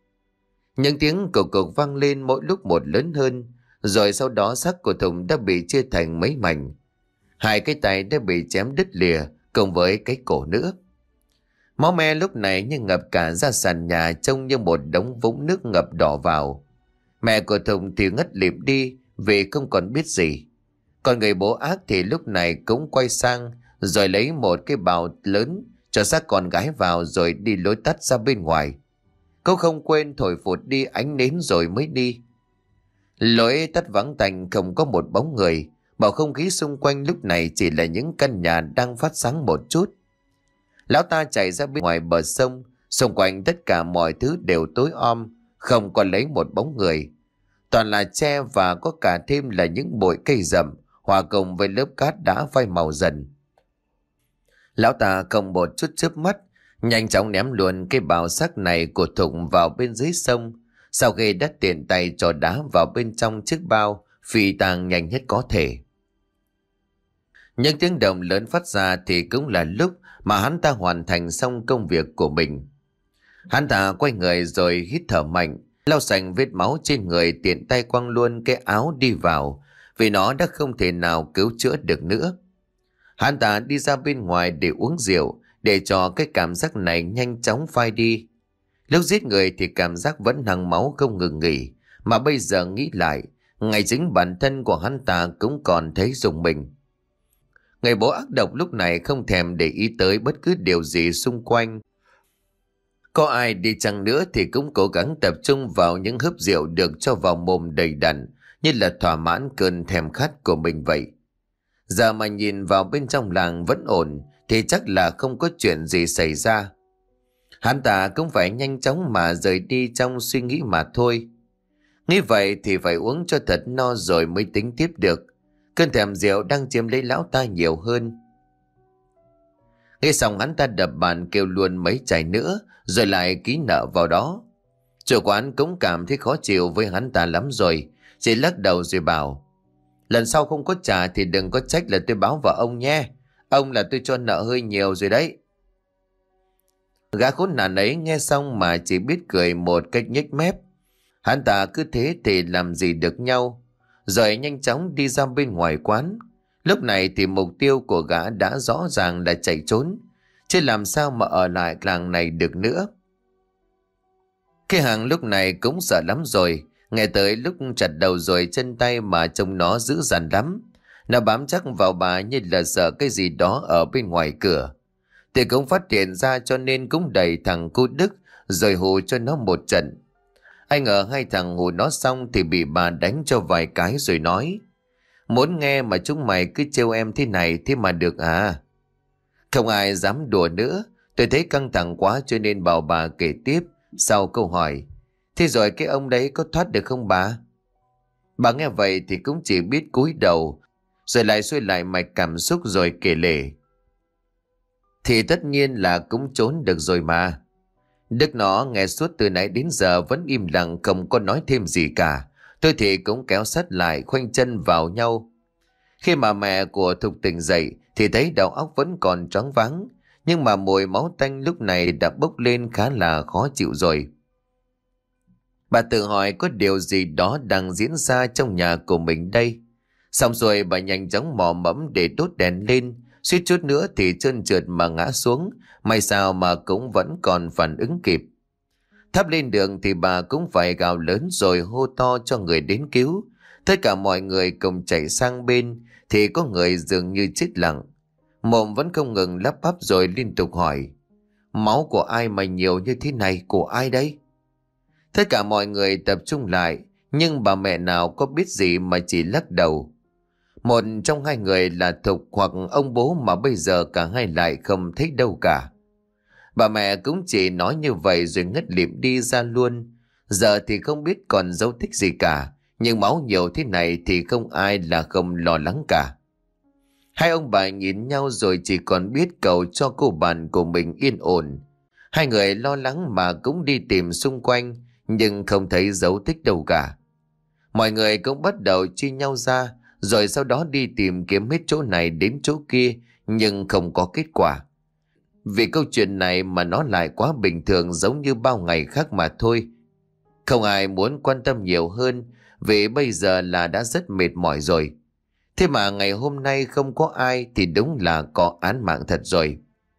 Những tiếng cộc cộc vang lên mỗi lúc một lớn hơn. Rồi sau đó xác của Thục đã bị chia thành mấy mảnh. Hai cái tay đã bị chém đứt lìa, cùng với cái cổ nữa. Máu me lúc này như ngập cả ra sàn nhà, trông như một đống vũng nước ngập đỏ vào. Mẹ của Thục thì ngất lịm đi vì không còn biết gì. Còn người bố ác thì lúc này cũng quay sang, rồi lấy một cái bào lớn cho xác con gái vào rồi đi lối tắt ra bên ngoài. Cô không quên thổi phụt đi ánh nến rồi mới đi. Lối tắt vắng tanh, không có một bóng người. Bầu không khí xung quanh lúc này chỉ là những căn nhà đang phát sáng một chút. Lão ta chạy ra bên ngoài bờ sông, xung quanh tất cả mọi thứ đều tối om, không còn lấy một bóng người. Toàn là tre và có cả thêm là những bụi cây rậm, hòa cùng với lớp cát đã phai màu dần. Lão ta không một chút chớp mắt, nhanh chóng ném luôn cái bào xác này của Thục vào bên dưới sông. Sau khi đã tiện tay cho đá vào bên trong chiếc bao, phi tang nhanh nhất có thể. Những tiếng động lớn phát ra thì cũng là lúc mà hắn ta hoàn thành xong công việc của mình. Hắn ta quay người rồi hít thở mạnh, lau sạch vết máu trên người, tiện tay quăng luôn cái áo đi vào, vì nó đã không thể nào cứu chữa được nữa. Hắn ta đi ra bên ngoài để uống rượu, để cho cái cảm giác này nhanh chóng phai đi. Lúc giết người thì cảm giác vẫn hằng máu không ngừng nghỉ, mà bây giờ nghĩ lại, ngay chính bản thân của hắn ta cũng còn thấy rùng mình. Người bố ác độc lúc này không thèm để ý tới bất cứ điều gì xung quanh. Có ai đi chăng nữa thì cũng cố gắng tập trung vào những hớp rượu được cho vào mồm đầy đặn, như là thỏa mãn cơn thèm khát của mình vậy. Giờ mà nhìn vào bên trong làng vẫn ổn thì chắc là không có chuyện gì xảy ra. Hắn ta cũng phải nhanh chóng mà rời đi trong suy nghĩ mà thôi. Nghĩ vậy thì phải uống cho thật no rồi mới tính tiếp được. Cơn thèm rượu đang chiếm lấy lão ta nhiều hơn. Nghe xong hắn ta đập bàn kêu luôn mấy chai nữa, rồi lại ký nợ vào đó. Chủ quán cũng cảm thấy khó chịu với hắn ta lắm rồi, chỉ lắc đầu rồi bảo: lần sau không có trả thì đừng có trách là tôi báo vào ông nhé. Ông là tôi cho nợ hơi nhiều rồi đấy. Gã khốn nạn ấy nghe xong mà chỉ biết cười một cách nhếch mép. Hắn ta cứ thế thì làm gì được nhau. Rồi nhanh chóng đi ra bên ngoài quán. Lúc này thì mục tiêu của gã đã rõ ràng là chạy trốn, chứ làm sao mà ở lại làng này được nữa. Cái hàng lúc này cũng sợ lắm rồi. Nghe tới lúc chặt đầu rồi chân tay mà trông nó dữ dằn lắm. Nó bám chắc vào bà như là sợ cái gì đó ở bên ngoài cửa. Thì cũng phát hiện ra cho nên cũng đẩy thằng cô Đức rồi hù cho nó một trận. Ai ngờ hai thằng hù nó xong thì bị bà đánh cho vài cái rồi nói: muốn nghe mà chúng mày cứ trêu em thế này thế mà được à? Không ai dám đùa nữa. Tôi thấy căng thẳng quá cho nên bảo bà kể tiếp. Sau câu hỏi: thế rồi cái ông đấy có thoát được không bà? Bà nghe vậy thì cũng chỉ biết cúi đầu, rồi lại xuôi lại mạch cảm xúc rồi kể lể. Thì tất nhiên là cũng trốn được rồi mà. Đức nó nghe suốt từ nãy đến giờ vẫn im lặng không có nói thêm gì cả. Tôi thì cũng kéo sát lại khoanh chân vào nhau. Khi mà mẹ của Thục tỉnh dậy thì thấy đầu óc vẫn còn choáng váng, nhưng mà mùi máu tanh lúc này đã bốc lên khá là khó chịu rồi. Bà tự hỏi có điều gì đó đang diễn ra trong nhà của mình đây. Xong rồi bà nhanh chóng mò mẫm để đốt đèn lên, suýt chút nữa thì trơn trượt mà ngã xuống, may sao mà cũng vẫn còn phản ứng kịp. Thắp lên đường thì bà cũng phải gào lớn rồi hô to cho người đến cứu. Tất cả mọi người cùng chạy sang bên thì có người dường như chết lặng. Mồm vẫn không ngừng lắp bắp rồi liên tục hỏi: máu của ai mà nhiều như thế này, của ai đấy? Tất cả mọi người tập trung lại, nhưng bà mẹ nào có biết gì mà chỉ lắc đầu. Một trong hai người là Thục hoặc ông bố mà bây giờ cả hai lại không thấy đâu cả. Bà mẹ cũng chỉ nói như vậy rồi ngất lịm đi ra luôn. Giờ thì không biết còn dấu tích gì cả, nhưng máu nhiều thế này thì không ai là không lo lắng cả. Hai ông bà nhìn nhau rồi chỉ còn biết cầu cho cô bạn của mình yên ổn. Hai người lo lắng mà cũng đi tìm xung quanh, nhưng không thấy dấu tích đâu cả. Mọi người cũng bắt đầu chia nhau ra, rồi sau đó đi tìm kiếm hết chỗ này đến chỗ kia, nhưng không có kết quả. Vì câu chuyện này mà nó lại quá bình thường giống như bao ngày khác mà thôi. Không ai muốn quan tâm nhiều hơn, vì bây giờ là đã rất mệt mỏi rồi. Thế mà ngày hôm nay không có ai thì đúng là có án mạng thật rồi.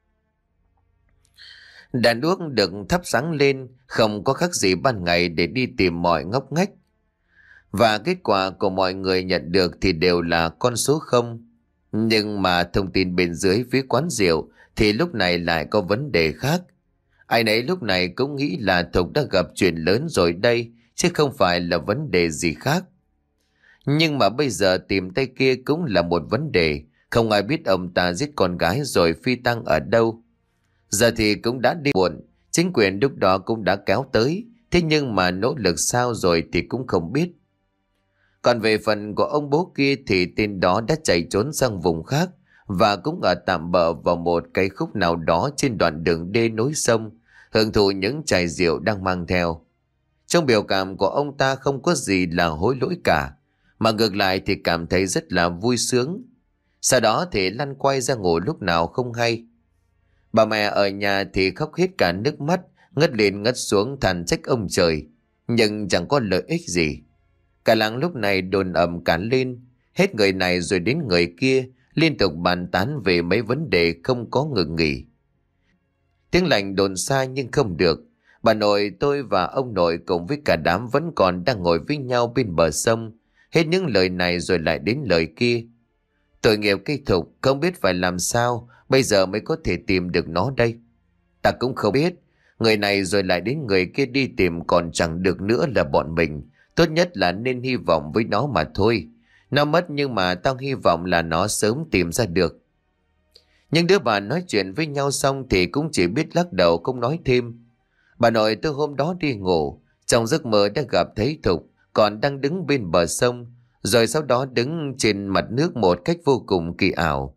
Đèn đuốc được thắp sáng lên, không có khác gì ban ngày để đi tìm mọi ngóc ngách. Và kết quả của mọi người nhận được thì đều là con số không. Nhưng mà thông tin bên dưới phía quán rượu thì lúc này lại có vấn đề khác. Ai nấy lúc này cũng nghĩ là Thục đã gặp chuyện lớn rồi đây, chứ không phải là vấn đề gì khác. Nhưng mà bây giờ tìm tay kia cũng là một vấn đề. Không ai biết ông ta giết con gái rồi phi tang ở đâu. Giờ thì cũng đã đi muộn, chính quyền lúc đó cũng đã kéo tới, thế nhưng mà nỗ lực sao rồi thì cũng không biết. Còn về phần của ông bố kia thì tên đó đã chạy trốn sang vùng khác và cũng ở tạm bợ vào một cái khúc nào đó trên đoạn đường đê nối sông, hưởng thụ những chai rượu đang mang theo. Trong biểu cảm của ông ta không có gì là hối lỗi cả, mà ngược lại thì cảm thấy rất là vui sướng. Sau đó thì lăn quay ra ngủ lúc nào không hay. Bà mẹ ở nhà thì khóc hết cả nước mắt, ngất lên ngất xuống than trách ông trời, nhưng chẳng có lợi ích gì. Cả làng lúc này đồn ầm cả lên, hết người này rồi đến người kia, liên tục bàn tán về mấy vấn đề không có ngừng nghỉ. Tiếng lành đồn xa nhưng không được, Bà nội tôi và ông nội cùng với cả đám vẫn còn đang ngồi với nhau bên bờ sông. Hết những lời này rồi lại đến lời kia. Tội nghiệp cây Thục, không biết phải làm sao bây giờ mới có thể tìm được nó đây. Ta cũng không biết, người này rồi lại đến người kia đi tìm còn chẳng được nữa là bọn mình. Tốt nhất là nên hy vọng với nó mà thôi. Nó mất nhưng mà tao hy vọng là nó sớm tìm ra được. Nhưng đứa bà nói chuyện với nhau xong thì cũng chỉ biết lắc đầu không nói thêm. Bà nội từ hôm đó đi ngủ, trong giấc mơ đã gặp thấy Thục còn đang đứng bên bờ sông, rồi sau đó đứng trên mặt nước một cách vô cùng kỳ ảo.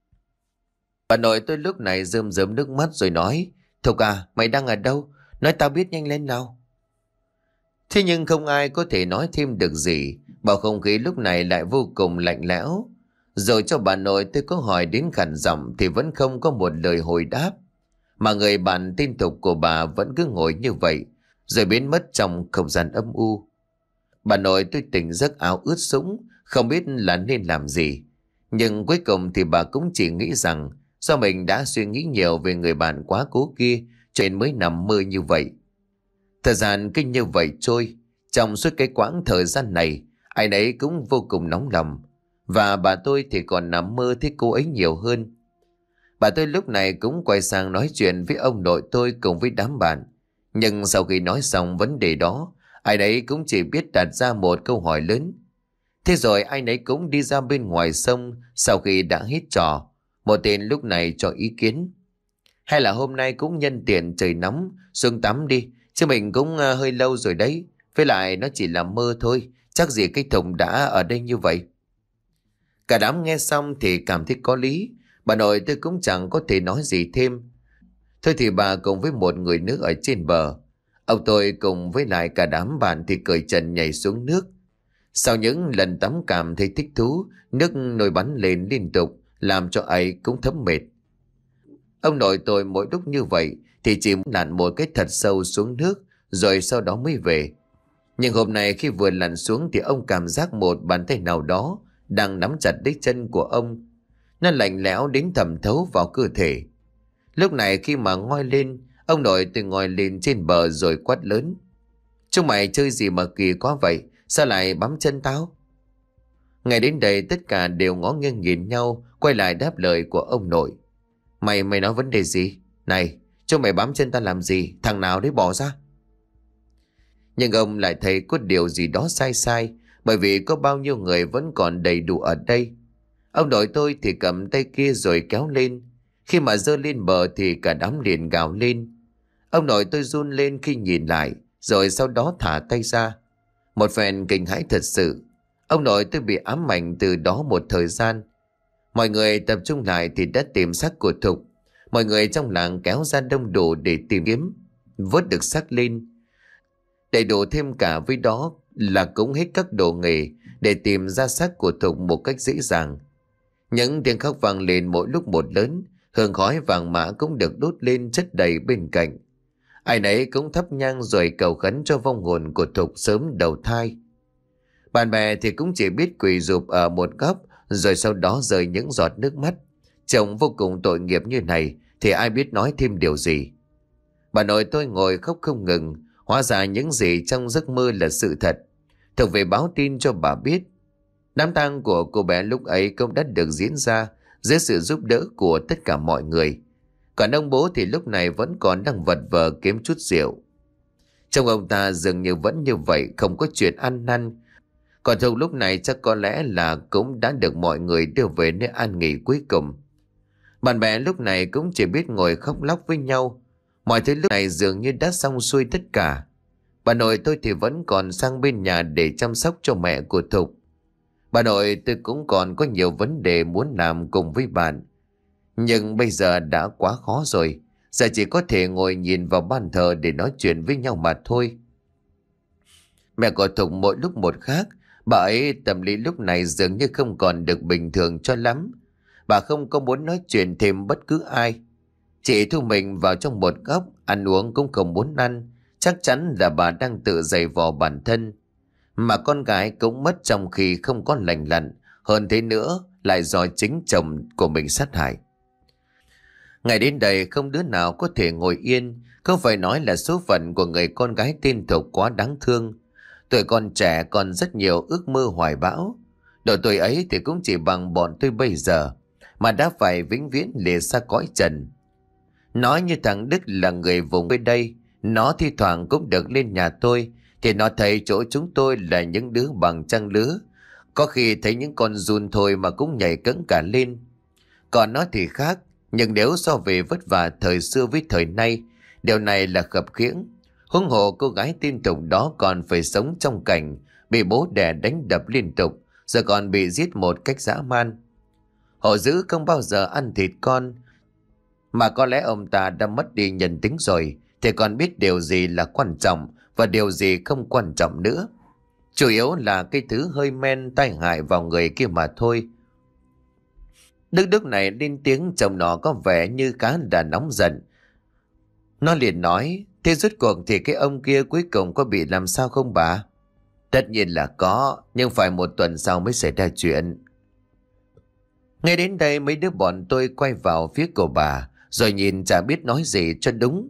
Bà nội tôi lúc này rơm rớm nước mắt rồi nói, Thục à, mày đang ở đâu? Nói tao biết nhanh lên nào. Thế nhưng không ai có thể nói thêm được gì, bầu không khí lúc này lại vô cùng lạnh lẽo. Rồi cho bà nội tôi có hỏi đến khản giọng thì vẫn không có một lời hồi đáp. Mà người bạn tên Thục của bà vẫn cứ ngồi như vậy, rồi biến mất trong không gian âm u. Bà nội tôi tỉnh giấc áo ướt sũng, không biết là nên làm gì. Nhưng cuối cùng thì bà cũng chỉ nghĩ rằng do mình đã suy nghĩ nhiều về người bạn quá cố kia cho nên mới nằm mơ như vậy. Thời gian cứ như vậy trôi, trong suốt cái quãng thời gian này, ai nấy cũng vô cùng nóng lòng. Và bà tôi thì còn nằm mơ thấy cô ấy nhiều hơn. Bà tôi lúc này cũng quay sang nói chuyện với ông nội tôi cùng với đám bạn. Nhưng sau khi nói xong vấn đề đó, ai nấy cũng chỉ biết đặt ra một câu hỏi lớn. Thế rồi ai nấy cũng đi ra bên ngoài sông sau khi đã hết trò. Một tên lúc này cho ý kiến. Hay là hôm nay cũng nhân tiện trời nóng, xuống tắm đi, chứ mình cũng uh, hơi lâu rồi đấy. Với lại nó chỉ là mơ thôi, chắc gì cái Thùng đã ở đây như vậy. Cả đám nghe xong thì cảm thấy có lý. Bà nội tôi cũng chẳng có thể nói gì thêm. Thôi thì bà cùng với một người nữ ở trên bờ. Ông tôi cùng với lại cả đám bạn thì cởi trần nhảy xuống nước. Sau những lần tắm cảm thấy thích thú, nước nổi bắn lên liên tục, làm cho ấy cũng thấm mệt. Ông nội tôi mỗi lúc như vậy thì chỉ lặn một cái thật sâu xuống nước, rồi sau đó mới về. Nhưng hôm nay khi vừa lặn xuống thì ông cảm giác một bàn tay nào đó đang nắm chặt lấy chân của ông. Nó lạnh lẽo đến thẩm thấu vào cơ thể. Lúc này khi mà ngoi lên, ông nội tôi ngồi lên trên bờ rồi quát lớn. Chúng mày chơi gì mà kỳ quá vậy? Sao lại bám chân tao? Ngay đến đây tất cả đều ngó nghiêng nhìn nhau, quay lại đáp lời của ông nội. Mày mày nói vấn đề gì? Này, chúng mày bám chân ta làm gì? Thằng nào đấy bỏ ra? Nhưng ông lại thấy có điều gì đó sai sai, bởi vì có bao nhiêu người vẫn còn đầy đủ ở đây. Ông nội tôi thì cầm tay kia rồi kéo lên. Khi mà giơ lên bờ thì cả đám liền gào lên. Ông nội tôi run lên khi nhìn lại, rồi sau đó thả tay ra. Một phen kinh hãi thật sự. Ông nội tôi bị ám ảnh từ đó một thời gian. Mọi người tập trung lại thì đã tìm xác của Thục. Mọi người trong làng kéo ra đông đủ để tìm kiếm, vớt được xác lên. Đầy đủ thêm cả với đó là cũng hết các đồ nghề để tìm ra xác của Thục một cách dễ dàng. Những tiếng khóc vang lên mỗi lúc một lớn, hương khói vàng mã cũng được đốt lên chất đầy bên cạnh. Ai nấy cũng thắp nhang rồi cầu khấn cho vong hồn của Thục sớm đầu thai. Bạn bè thì cũng chỉ biết quỳ rụp ở một góc, rồi sau đó rơi những giọt nước mắt. Chồng vô cùng tội nghiệp như này thì ai biết nói thêm điều gì. Bà nội tôi ngồi khóc không ngừng. Hóa ra những gì trong giấc mơ là sự thật. Thục về báo tin cho bà biết. Đám tang của cô bé lúc ấy cũng đã được diễn ra dưới sự giúp đỡ của tất cả mọi người. Còn ông bố thì lúc này vẫn còn đang vật vờ kiếm chút rượu. Trông ông ta dường như vẫn như vậy, không có chuyện ăn năn. Còn Thục lúc này chắc có lẽ là cũng đã được mọi người đưa về nơi an nghỉ cuối cùng. Bạn bè lúc này cũng chỉ biết ngồi khóc lóc với nhau. Mọi thứ lúc này dường như đã xong xuôi tất cả. Bà nội tôi thì vẫn còn sang bên nhà để chăm sóc cho mẹ của Thục. Bà nội tôi cũng còn có nhiều vấn đề muốn làm cùng với bạn. Nhưng bây giờ đã quá khó rồi. Giờ chỉ có thể ngồi nhìn vào bàn thờ để nói chuyện với nhau mà thôi. Mẹ của Thục mỗi lúc một khác. Bà ấy tâm lý lúc này dường như không còn được bình thường cho lắm. Bà không có muốn nói chuyện thêm bất cứ ai. Chị thu mình vào trong một góc, ăn uống cũng không muốn ăn. Chắc chắn là bà đang tự giày vò bản thân. Mà con gái cũng mất trong khi không có lành lặn. Hơn thế nữa lại do chính chồng của mình sát hại. Ngày đến đây không đứa nào có thể ngồi yên, không phải nói là số phận của người con gái tên Thục quá đáng thương. Tuổi còn trẻ còn rất nhiều ước mơ hoài bão. Độ tuổi ấy thì cũng chỉ bằng bọn tôi bây giờ, mà đã phải vĩnh viễn lìa xa cõi trần. Nói như thằng Đức là người vùng bên đây, nó thi thoảng cũng được lên nhà tôi, thì nó thấy chỗ chúng tôi là những đứa bằng trang lứa. Có khi thấy những con giun thôi mà cũng nhảy cẫng cả lên. Còn nó thì khác, nhưng nếu so về vất vả thời xưa với thời nay, điều này là khập khiễng. Huống hồ cô gái tin Thục đó còn phải sống trong cảnh bị bố đẻ đánh đập liên tục, giờ còn bị giết một cách dã man. Họ dữ không bao giờ ăn thịt con, mà có lẽ ông ta đã mất đi nhân tính rồi, thì còn biết điều gì là quan trọng và điều gì không quan trọng nữa. Chủ yếu là cái thứ hơi men tai hại vào người kia mà thôi. Đức Đức này lên tiếng chồng nó có vẻ như khá đã nóng giận. Nó liền nói, thế rốt cuộc thì cái ông kia cuối cùng có bị làm sao không bà? Tất nhiên là có, nhưng phải một tuần sau mới xảy ra chuyện. Ngay đến đây mấy đứa bọn tôi quay vào phía của bà, rồi nhìn chả biết nói gì cho đúng.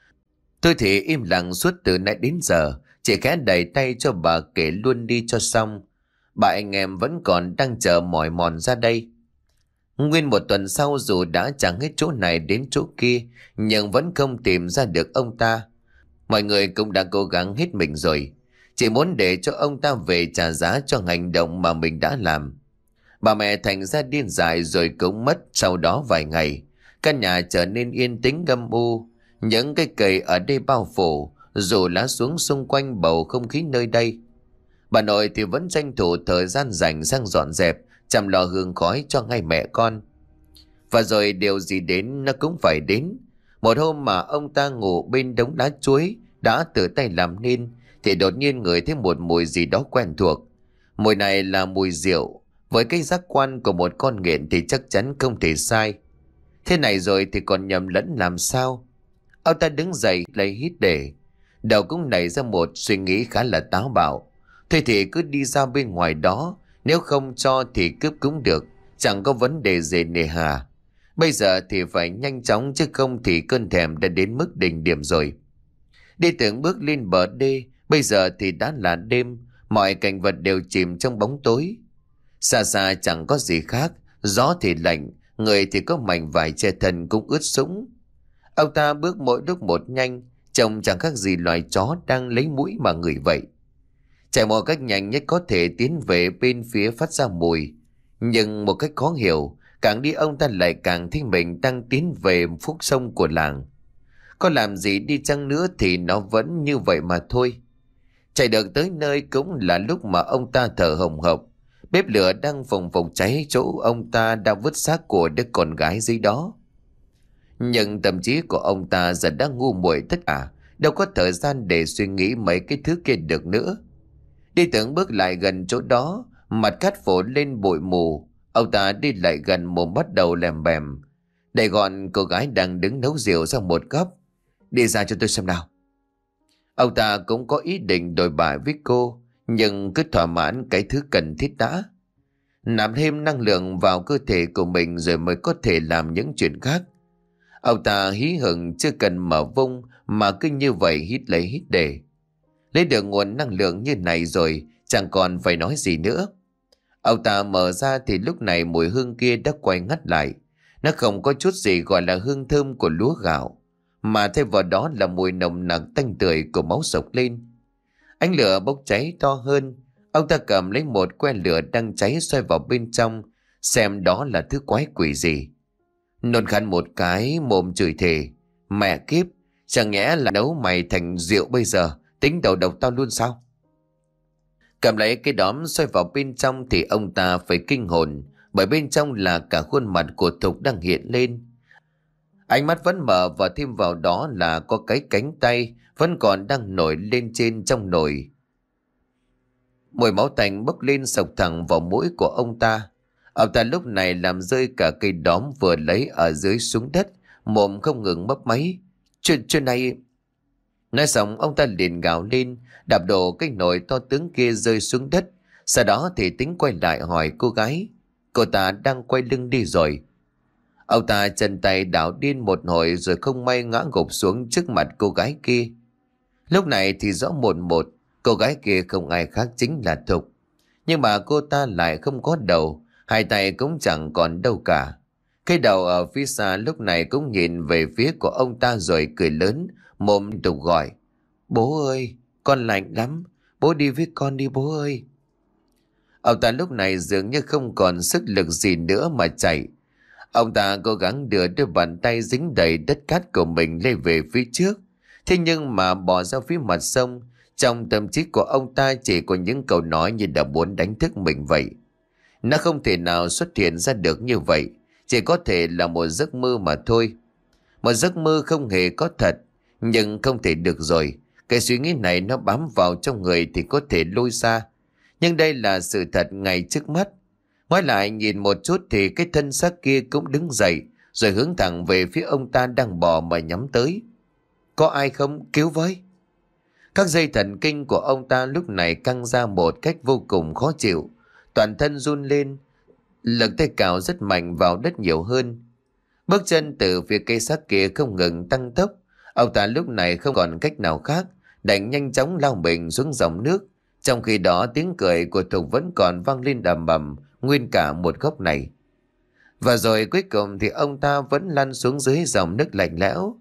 Tôi thì im lặng suốt từ nãy đến giờ, chỉ khẽ đẩy tay cho bà kể luôn đi cho xong. Bà anh em vẫn còn đang chờ mỏi mòn ra đây. Nguyên một tuần sau, dù đã chẳng hết chỗ này đến chỗ kia, nhưng vẫn không tìm ra được ông ta. Mọi người cũng đã cố gắng hết mình rồi, chỉ muốn để cho ông ta về trả giá cho hành động mà mình đã làm. Bà mẹ thành ra điên dại rồi cũng mất. Sau đó vài ngày, căn nhà trở nên yên tĩnh âm u. Những cây cầy ở đây bao phủ, dù lá xuống xung quanh bầu không khí nơi đây. Bà nội thì vẫn tranh thủ thời gian rảnh sang dọn dẹp, chăm lo hương khói cho ngay mẹ con. Và rồi điều gì đến nó cũng phải đến. Một hôm mà ông ta ngủ bên đống đá chuối đã tự tay làm nên, thì đột nhiên ngửi thấy một mùi gì đó quen thuộc. Mùi này là mùi rượu. Với cái giác quan của một con nghiện thì chắc chắn không thể sai. Thế này rồi thì còn nhầm lẫn làm sao? Ông ta đứng dậy lấy hít để. Đầu cũng nảy ra một suy nghĩ khá là táo bạo. Thôi thì cứ đi ra bên ngoài đó, nếu không cho thì cướp cũng được, chẳng có vấn đề gì nề hà. Bây giờ thì phải nhanh chóng, chứ không thì cơn thèm đã đến mức đỉnh điểm rồi. Đi từng bước lên bờ đê, bây giờ thì đã là đêm, mọi cảnh vật đều chìm trong bóng tối. Xa xa chẳng có gì khác, gió thì lạnh, người thì có mảnh vải che thân cũng ướt sũng. Ông ta bước mỗi lúc một nhanh, trông chẳng khác gì loài chó đang lấy mũi mà ngửi vậy. Chạy một cách nhanh nhất có thể tiến về bên phía phát ra mùi. Nhưng một cách khó hiểu, càng đi ông ta lại càng thấy mình đang tiến về khúc sông của làng. Có làm gì đi chăng nữa thì nó vẫn như vậy mà thôi. Chạy được tới nơi cũng là lúc mà ông ta thở hồng hộc. Bếp lửa đang phồng phồng cháy chỗ ông ta đang vứt xác của đứa con gái dưới đó. Nhưng tâm trí của ông ta giờ đã ngu muội tất cả, đâu có thời gian để suy nghĩ mấy cái thứ kia được nữa. Đi từng bước lại gần chỗ đó, mặt cát phủ lên bụi mù. Ông ta đi lại gần mồm bắt đầu lèm bèm, đẩy gọn cô gái đang đứng nấu rượu sang một góc. Đi ra cho tôi xem nào. Ông ta cũng có ý định đòi bại với cô, nhưng cứ thỏa mãn cái thứ cần thiết đã. Nạp thêm năng lượng vào cơ thể của mình rồi mới có thể làm những chuyện khác. Ông ta hí hửng chưa cần mở vung, mà cứ như vậy hít lấy hít để. Lấy được nguồn năng lượng như này rồi, chẳng còn phải nói gì nữa. Ông ta mở ra thì lúc này mùi hương kia đã quay ngắt lại. Nó không có chút gì gọi là hương thơm của lúa gạo, mà thay vào đó là mùi nồng nặc tanh tưởi của máu sộc lên. Ánh lửa bốc cháy to hơn. Ông ta cầm lấy một que lửa đang cháy xoay vào bên trong, xem đó là thứ quái quỷ gì. Nôn khăn một cái, mồm chửi thề. Mẹ kiếp, chẳng nhẽ là nấu mày thành rượu bây giờ, tính đầu độc tao luôn sao? Cầm lấy cái đóm xoay vào bên trong thì ông ta phải kinh hồn, bởi bên trong là cả khuôn mặt của Thục đang hiện lên. Ánh mắt vẫn mở, và thêm vào đó là có cái cánh tay vẫn còn đang nổi lên trên trong nồi. Mùi máu tanh bốc lên sộc thẳng vào mũi của ông ta. Ông ta lúc này làm rơi cả cây đóm vừa lấy ở dưới xuống đất, mồm không ngừng mấp máy. Chuyện chuyện này... Nói xong ông ta liền gào lên, đạp đổ cái nồi to tướng kia rơi xuống đất. Sau đó thì tính quay lại hỏi cô gái. Cô ta đang quay lưng đi rồi. Ông ta chân tay đảo điên một hồi rồi không may ngã gục xuống trước mặt cô gái kia. Lúc này thì rõ một một, cô gái kia không ai khác chính là Thục. Nhưng mà cô ta lại không có đầu, hai tay cũng chẳng còn đâu cả. Cái đầu ở phía xa lúc này cũng nhìn về phía của ông ta rồi cười lớn, mồm liên tục gọi. Bố ơi, con lạnh lắm, bố đi với con đi bố ơi. Ông ta lúc này dường như không còn sức lực gì nữa mà chạy. Ông ta cố gắng đưa đôi bàn tay dính đầy đất cát của mình lên về phía trước. Thế nhưng mà bỏ ra phía mặt sông, trong tâm trí của ông ta chỉ có những câu nói như đã muốn đánh thức mình vậy. Nó không thể nào xuất hiện ra được như vậy, chỉ có thể là một giấc mơ mà thôi. Một giấc mơ không hề có thật, nhưng không thể được rồi. Cái suy nghĩ này nó bám vào trong người thì có thể lôi xa. Nhưng đây là sự thật ngay trước mắt. Ngoái lại nhìn một chút thì cái thân xác kia cũng đứng dậy, rồi hướng thẳng về phía ông ta đang bò mà nhắm tới. Có ai không? Cứu với! Các dây thần kinh của ông ta lúc này căng ra một cách vô cùng khó chịu. Toàn thân run lên, lực tay cào rất mạnh vào đất nhiều hơn. Bước chân từ phía cây xác kia không ngừng tăng tốc. Ông ta lúc này không còn cách nào khác, đành nhanh chóng lao mình xuống dòng nước. Trong khi đó tiếng cười của Thục vẫn còn vang lên đầm bầm nguyên cả một góc này. Và rồi cuối cùng thì ông ta vẫn lăn xuống dưới dòng nước lạnh lẽo.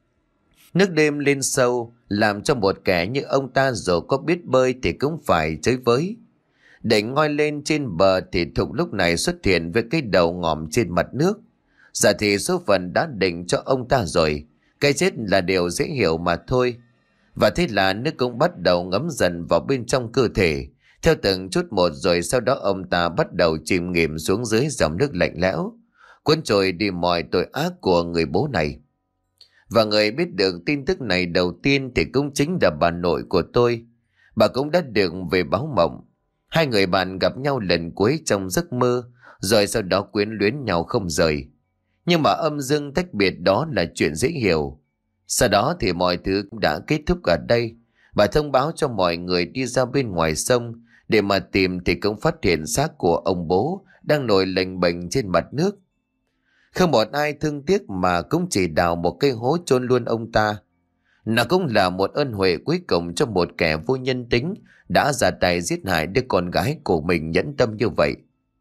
Nước đêm lên sâu làm cho một kẻ như ông ta dù có biết bơi thì cũng phải chơi với. Để ngoi lên trên bờ thì Thục lúc này xuất hiện với cái đầu ngòm trên mặt nước. Giờ thì số phận đã định cho ông ta rồi, cái chết là điều dễ hiểu mà thôi. Và thế là nước cũng bắt đầu ngấm dần vào bên trong cơ thể, theo từng chút một, rồi sau đó ông ta bắt đầu chìm nghỉm xuống dưới dòng nước lạnh lẽo, cuốn trôi đi mọi tội ác của người bố này. Và người biết được tin tức này đầu tiên thì cũng chính là bà nội của tôi. Bà cũng đã được về báo mộng. Hai người bạn gặp nhau lần cuối trong giấc mơ, rồi sau đó quyến luyến nhau không rời. Nhưng mà âm dương tách biệt đó là chuyện dễ hiểu. Sau đó thì mọi thứ cũng đã kết thúc ở đây. Bà thông báo cho mọi người đi ra bên ngoài sông để mà tìm thì cũng phát hiện xác của ông bố đang nổi lềnh bềnh trên mặt nước. Không một ai thương tiếc mà cũng chỉ đào một cây hố chôn luôn ông ta. Nó cũng là một ân huệ cuối cùng cho một kẻ vô nhân tính đã ra tay giết hại đứa con gái của mình nhẫn tâm như vậy.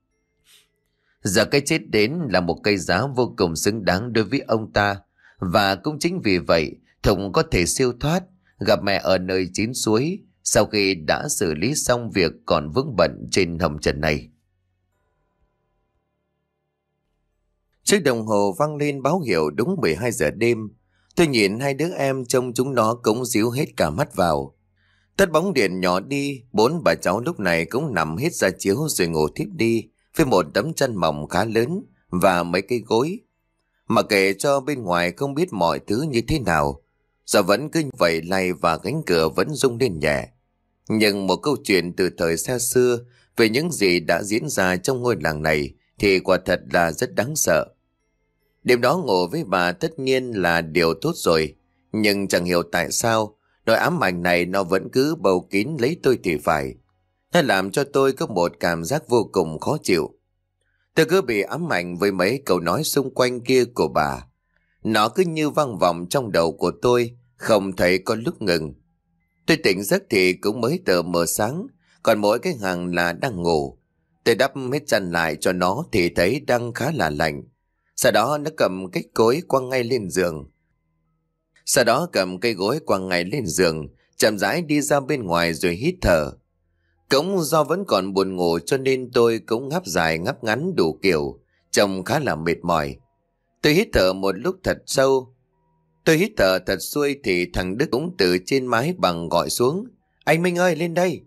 Giờ cái chết đến là một cây giá vô cùng xứng đáng đối với ông ta. Và cũng chính vì vậy Thục có thể siêu thoát, gặp mẹ ở nơi chín suối sau khi đã xử lý xong việc còn vướng bận trên hầm trần này. Chiếc đồng hồ vang lên báo hiệu đúng mười hai giờ đêm. Tôi nhìn hai đứa em trông chúng nó cũng díu hết cả mắt vào. Tắt bóng điện nhỏ đi, bốn bà cháu lúc này cũng nằm hết ra chiếu rồi ngủ thiếp đi với một tấm chăn mỏng khá lớn và mấy cái gối. Mà kể cho bên ngoài không biết mọi thứ như thế nào, giờ vẫn cứ như vậy lay và cánh cửa vẫn rung lên nhẹ. Nhưng một câu chuyện từ thời xa xưa về những gì đã diễn ra trong ngôi làng này thì quả thật là rất đáng sợ. Đêm đó ngủ với bà tất nhiên là điều tốt rồi, nhưng chẳng hiểu tại sao nỗi ám ảnh này nó vẫn cứ bầu kín lấy tôi thì phải. Nó làm cho tôi có một cảm giác vô cùng khó chịu. Tôi cứ bị ám ảnh với mấy câu nói xung quanh kia của bà. Nó cứ như vang vọng trong đầu của tôi, không thấy có lúc ngừng. Tôi tỉnh giấc thì cũng mới tờ mờ sáng, còn mỗi cái hàng là đang ngủ. Tôi đắp hết chăn lại cho nó thì thấy đang khá là lạnh. Sau đó nó cầm cái gối quăng ngay lên giường. Sau đó cầm cây gối quăng ngay lên giường, chậm rãi đi ra bên ngoài rồi hít thở. Cũng do vẫn còn buồn ngủ cho nên tôi cũng ngáp dài ngáp ngắn đủ kiểu, trông khá là mệt mỏi. Tôi hít thở một lúc thật sâu. Tôi hít thở thật xuôi thì thằng Đức cũng từ trên mái bằng gọi xuống. Anh Minh ơi, lên đây!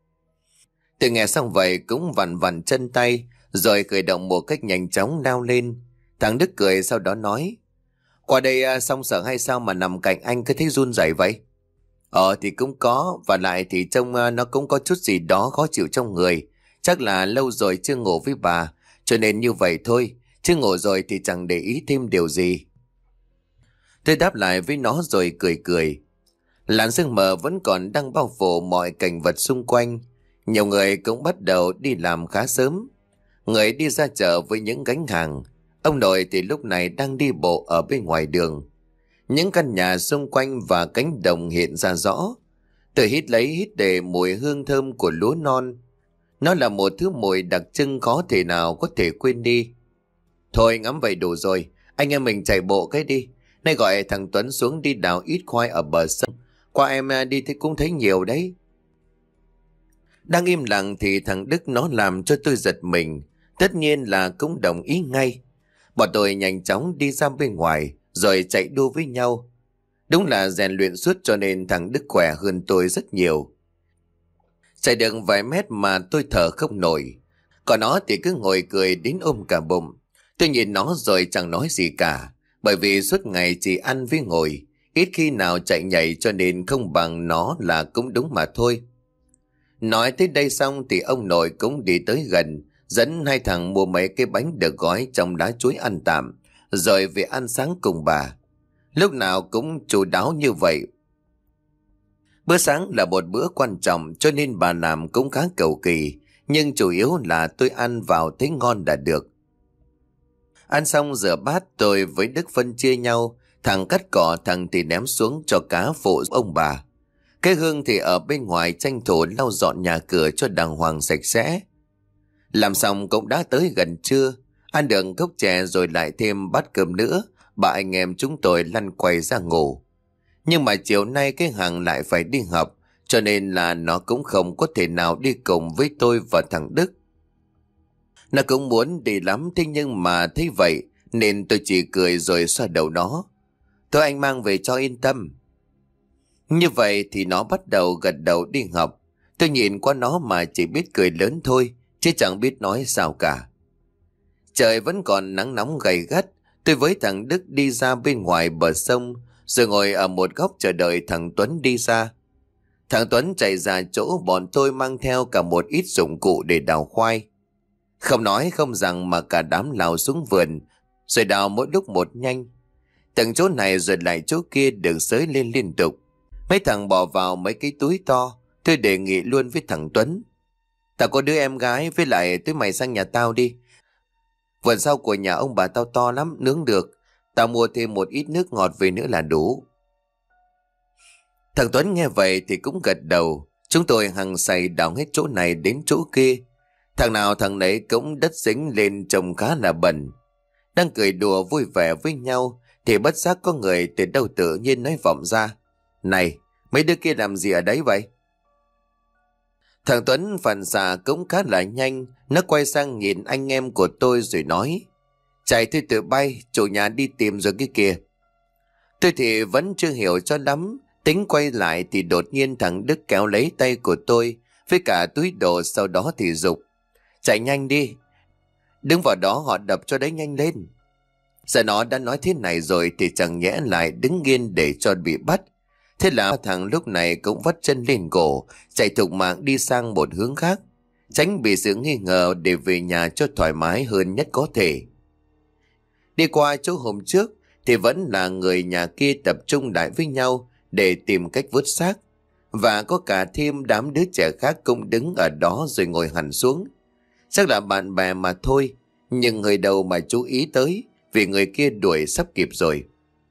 Tôi nghe xong vậy cũng vặn vặn chân tay, rồi khởi động một cách nhanh chóng lao lên. Thằng Đức cười sau đó nói, qua đây xong sợ hay sao mà nằm cạnh anh cứ thấy run rẩy vậy? Ờ thì cũng có, và lại thì trông nó cũng có chút gì đó khó chịu trong người. Chắc là lâu rồi chưa ngủ với bà, cho nên như vậy thôi, chứ ngủ rồi thì chẳng để ý thêm điều gì. Tôi đáp lại với nó rồi cười cười. Làn sương mờ vẫn còn đang bao phủ mọi cảnh vật xung quanh. Nhiều người cũng bắt đầu đi làm khá sớm. Người đi ra chợ với những gánh hàng. Ông nội thì lúc này đang đi bộ ở bên ngoài đường. Những căn nhà xung quanh và cánh đồng hiện ra rõ. Tôi hít lấy hít để mùi hương thơm của lúa non. Nó là một thứ mùi đặc trưng khó thể nào có thể quên đi. Thôi ngắm vậy đủ rồi, anh em mình chạy bộ cái đi. Nay gọi thằng Tuấn xuống đi đào ít khoai ở bờ sông. Qua em đi thì cũng thấy nhiều đấy. Đang im lặng thì thằng Đức nó làm cho tôi giật mình. Tất nhiên là cũng đồng ý ngay. Bọn tôi nhanh chóng đi ra bên ngoài rồi chạy đua với nhau. Đúng là rèn luyện suốt cho nên thằng Đức khỏe hơn tôi rất nhiều. Chạy được vài mét mà tôi thở không nổi. Còn nó thì cứ ngồi cười đến ôm cả bụng. Tôi nhìn nó rồi chẳng nói gì cả. Bởi vì suốt ngày chỉ ăn với ngồi. Ít khi nào chạy nhảy cho nên không bằng nó là cũng đúng mà thôi. Nói tới đây xong thì ông nội cũng đi tới gần. Dẫn hai thằng mua mấy cái bánh được gói trong lá chuối ăn tạm. Rồi về ăn sáng cùng bà. Lúc nào cũng chu đáo như vậy. Bữa sáng là một bữa quan trọng cho nên bà làm cũng khá cầu kỳ. Nhưng chủ yếu là tôi ăn vào thấy ngon đã được. Ăn xong rửa bát tôi với Đức phân chia nhau. Thằng cắt cỏ thằng thì ném xuống cho cá phụ ông bà. Cái Hương thì ở bên ngoài tranh thủ lau dọn nhà cửa cho đàng hoàng sạch sẽ. Làm xong cũng đã tới gần trưa. Ăn được cốc chè rồi lại thêm bát cơm nữa. Bà anh em chúng tôi lăn quay ra ngủ. Nhưng mà chiều nay cái Hằng lại phải đi học. Cho nên là nó cũng không có thể nào đi cùng với tôi và thằng Đức. Nó cũng muốn đi lắm, thế nhưng mà thấy vậy nên tôi chỉ cười rồi xoa đầu nó. Thôi anh mang về cho yên tâm. Như vậy thì nó bắt đầu gật đầu đi học. Tôi nhìn qua nó mà chỉ biết cười lớn thôi, chứ chẳng biết nói sao cả. Trời vẫn còn nắng nóng gay gắt. Tôi với thằng Đức đi ra bên ngoài bờ sông, rồi ngồi ở một góc chờ đợi thằng Tuấn đi ra. Thằng Tuấn chạy ra chỗ bọn tôi mang theo cả một ít dụng cụ để đào khoai. Không nói không rằng mà cả đám lao xuống vườn, rồi đào mỗi lúc một nhanh. Từng chỗ này rồi lại chỗ kia được xới lên liên tục. Mấy thằng bỏ vào mấy cái túi to. Tôi đề nghị luôn với thằng Tuấn. Tao có đứa em gái, với lại tối mày sang nhà tao đi. Vườn sau của nhà ông bà tao to lắm, nướng được. Tao mua thêm một ít nước ngọt về nữa là đủ. Thằng Tuấn nghe vậy thì cũng gật đầu. Chúng tôi hăng say đào hết chỗ này đến chỗ kia. Thằng nào thằng nấy cũng đất dính lên trông khá là bẩn. Đang cười đùa vui vẻ với nhau thì bất giác có người từ đâu tự nhiên nói vọng ra. Này, mấy đứa kia làm gì ở đấy vậy? Thằng Tuấn phản xạ cũng khá là nhanh. Nó quay sang nhìn anh em của tôi rồi nói. Chạy thôi tự bay, chủ nhà đi tìm rồi cái kìa. Tôi thì vẫn chưa hiểu cho lắm. Tính quay lại thì đột nhiên thằng Đức kéo lấy tay của tôi với cả túi đồ, sau đó thì giục. Chạy nhanh đi. Đứng vào đó họ đập cho đấy nhanh lên. Giờ nó đã nói thế này rồi thì chẳng nhẽ lại đứng yên để cho bị bắt. Thế là thằng lúc này cũng vắt chân lên cổ, chạy thục mạng đi sang một hướng khác, tránh bị sự nghi ngờ để về nhà cho thoải mái hơn nhất có thể. Đi qua chỗ hôm trước thì vẫn là người nhà kia tập trung lại với nhau để tìm cách vớt xác. Và có cả thêm đám đứa trẻ khác cũng đứng ở đó rồi ngồi hẳn xuống. Chắc là bạn bè mà thôi, nhưng người đầu mà chú ý tới vì người kia đuổi sắp kịp rồi.